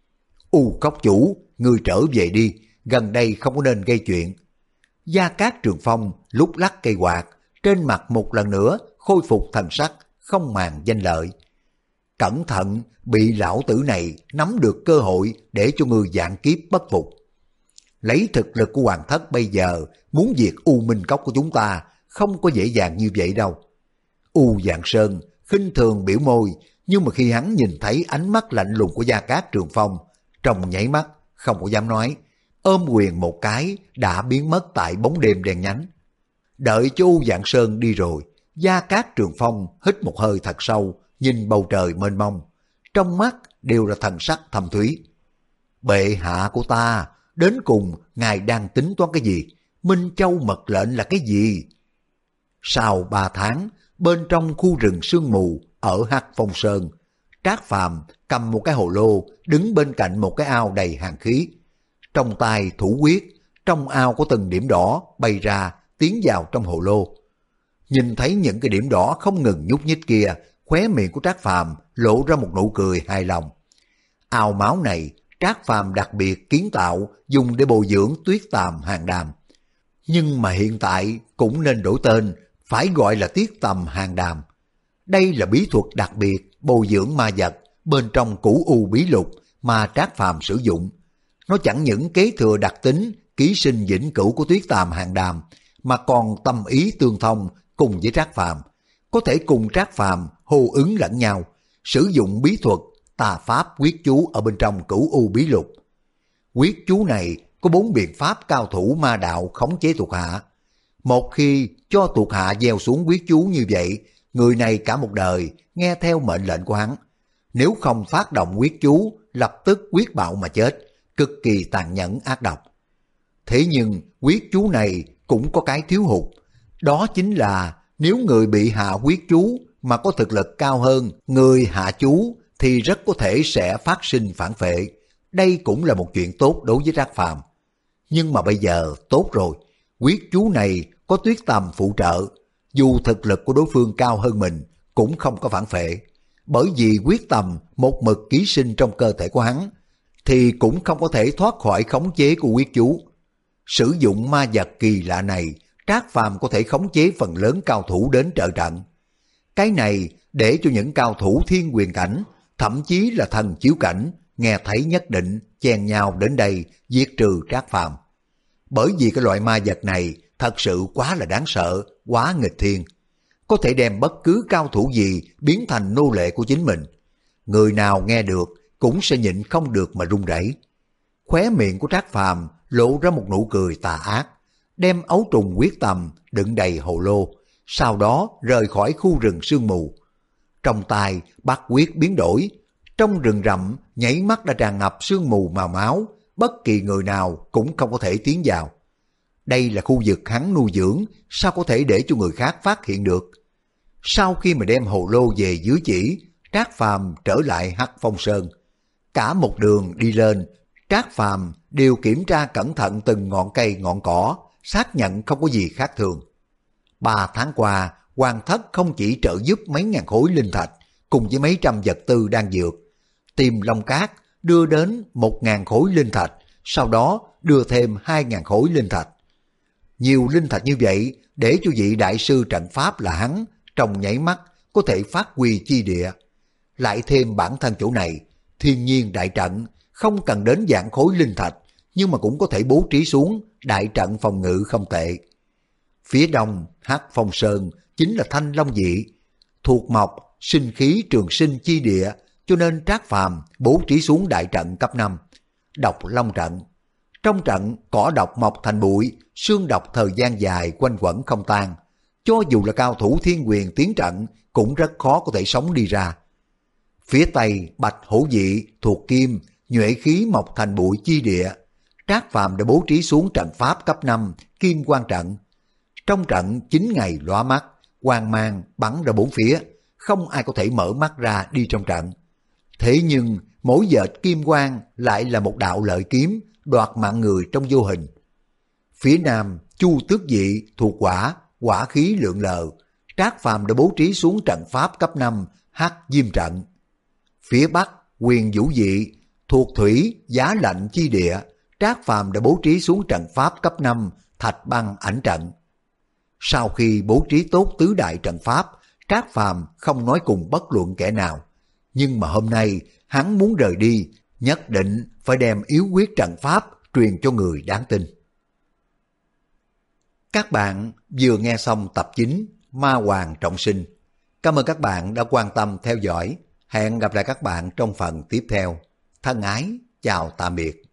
Speaker 1: U Cốc chủ, ngươi trở về đi, gần đây không có nên gây chuyện. Gia Cát Trường Phong lúc lắc cây quạt, trên mặt một lần nữa khôi phục thần sắc, không màng danh lợi. Cẩn thận bị lão tử này nắm được cơ hội để cho ngươi vạn kiếp bất phục. Lấy thực lực của hoàng thất bây giờ, muốn diệt U Minh Cốc của chúng ta không có dễ dàng như vậy đâu. U Vạn Sơn khinh thường biểu môi, nhưng mà khi hắn nhìn thấy ánh mắt lạnh lùng của Gia Cát Trường Phong, trong nháy mắt không có dám nói, ôm quyền một cái đã biến mất tại bóng đêm đen nhánh. Đợi cho U Vạn Sơn đi rồi, Gia Cát Trường Phong hít một hơi thật sâu, nhìn bầu trời mênh mông, trong mắt đều là thần sắc thâm thúy. Bệ hạ của ta, đến cùng ngài đang tính toán cái gì? Minh Châu mật lệnh là cái gì? Sau ba tháng, bên trong khu rừng sương mù ở Hắc Phong Sơn, Trác Phàm cầm một cái hồ lô đứng bên cạnh một cái ao đầy hàn khí. Trong tay thủ quyết, trong ao có từng điểm đỏ bay ra tiến vào trong hồ lô. Nhìn thấy những cái điểm đỏ không ngừng nhúc nhích kia, khóe miệng của Trác Phàm lộ ra một nụ cười hài lòng. Ao máu này Trác Phàm đặc biệt kiến tạo dùng để bồi dưỡng Tuyết Tàm Hàng Đàm. Nhưng mà hiện tại cũng nên đổi tên, phải gọi là Tuyết Tầm Hàng Đàm. Đây là bí thuật đặc biệt bồi dưỡng ma vật bên trong Cửu U Bí Lục mà Trác Phàm sử dụng. Nó chẳng những kế thừa đặc tính ký sinh vĩnh cửu của Tuyết Tàm Hàng Đàm, mà còn tâm ý tương thông cùng với Trác Phàm, có thể cùng Trác Phàm hô ứng lẫn nhau, sử dụng bí thuật tà pháp quyết chú ở bên trong Cửu U Bí Lục. Quyết chú này có bốn biện pháp cao thủ ma đạo khống chế thuộc hạ. Một khi cho thuộc hạ gieo xuống quyết chú như vậy, người này cả một đời nghe theo mệnh lệnh của hắn. Nếu không phát động quyết chú, lập tức quyết bạo mà chết, cực kỳ tàn nhẫn ác độc. Thế nhưng quyết chú này cũng có cái thiếu hụt, đó chính là nếu người bị hạ quyết chú mà có thực lực cao hơn người hạ chú thì rất có thể sẽ phát sinh phản phệ. Đây cũng là một chuyện tốt đối với Trác Phàm. Nhưng mà bây giờ tốt rồi, quyết chú này có Tuyết Tầm phụ trợ, dù thực lực của đối phương cao hơn mình cũng không có phản phệ. Bởi vì quyết tầm một mực ký sinh trong cơ thể của hắn, thì cũng không có thể thoát khỏi khống chế của quyết chú. Sử dụng ma vật kỳ lạ này, Trác Phàm có thể khống chế phần lớn cao thủ đến trợ trận. Cái này để cho những cao thủ thiên quyền cảnh, thậm chí là thần chiếu cảnh, nghe thấy nhất định chen nhau đến đây diệt trừ Trác Phàm. Bởi vì cái loại ma vật này thật sự quá là đáng sợ, quá nghịch thiên. Có thể đem bất cứ cao thủ gì biến thành nô lệ của chính mình. Người nào nghe được cũng sẽ nhịn không được mà run rẩy. Khóe miệng của Trác Phàm lộ ra một nụ cười tà ác, đem ấu trùng quyết tầm đựng đầy hồ lô, sau đó rời khỏi khu rừng sương mù. Trong tay bát quyết biến đổi, trong rừng rậm nhảy mắt đã tràn ngập sương mù màu máu, bất kỳ người nào cũng không có thể tiến vào. Đây là khu vực hắn nuôi dưỡng, sao có thể để cho người khác phát hiện được. Sau khi mà đem hồ lô về dưới chỉ, Trác Phàm trở lại Hắc Phong Sơn. Cả một đường đi lên, Trác Phàm đều kiểm tra cẩn thận từng ngọn cây ngọn cỏ, xác nhận không có gì khác thường. Ba tháng qua, Hoàng Thất không chỉ trợ giúp mấy ngàn khối linh thạch, cùng với mấy trăm vật tư đang dược, tìm Long Cát đưa đến một ngàn khối linh thạch, sau đó đưa thêm hai ngàn khối linh thạch. Nhiều linh thạch như vậy để cho vị đại sư trận pháp là hắn trong nháy mắt có thể phát huy chi địa. Lại thêm bản thân chỗ này, thiên nhiên đại trận không cần đến vạn khối linh thạch, nhưng mà cũng có thể bố trí xuống đại trận phòng ngự không tệ. Phía đông Hắc Phong Sơn chính là Thanh Long Dị, thuộc mộc sinh khí trường sinh chi địa, cho nên Trác Phàm bố trí xuống đại trận cấp năm, Độc Long trận. Trong trận cỏ độc mọc thành bụi, xương độc thời gian dài quanh quẩn không tan, cho dù là cao thủ thiên quyền tiến trận cũng rất khó có thể sống đi ra. Phía tây Bạch Hổ Dị thuộc kim, nhuệ khí mọc thành bụi chi địa. Trác Phàm đã bố trí xuống trận pháp cấp năm Kim Quang trận. Trong trận chín ngày lóa mắt, quang mang bắn ra bốn phía, không ai có thể mở mắt ra đi trong trận. Thế nhưng mỗi vệt kim quang lại là một đạo lợi kiếm đoạt mạng người trong vô hình. Phía nam Chu Tước Dị thuộc hỏa, hỏa khí lượn lờ. Trác Phàm đã bố trí xuống trận pháp cấp năm Hắc Diêm trận. Phía bắc Huyền Vũ Dị thuộc thủy, giá lạnh chi địa. Trác Phàm đã bố trí xuống trận pháp cấp năm Thạch Băng Ảnh trận. Sau khi bố trí tốt tứ đại trận pháp, Trác Phàm không nói cùng bất luận kẻ nào. Nhưng mà hôm nay hắn muốn rời đi, nhất định phải đem yếu quyết trận pháp truyền cho người đáng tin. Các bạn vừa nghe xong tập chín Ma Hoàng Trọng Sinh. Cảm ơn các bạn đã quan tâm theo dõi. Hẹn gặp lại các bạn trong phần tiếp theo. Thân ái, chào tạm biệt.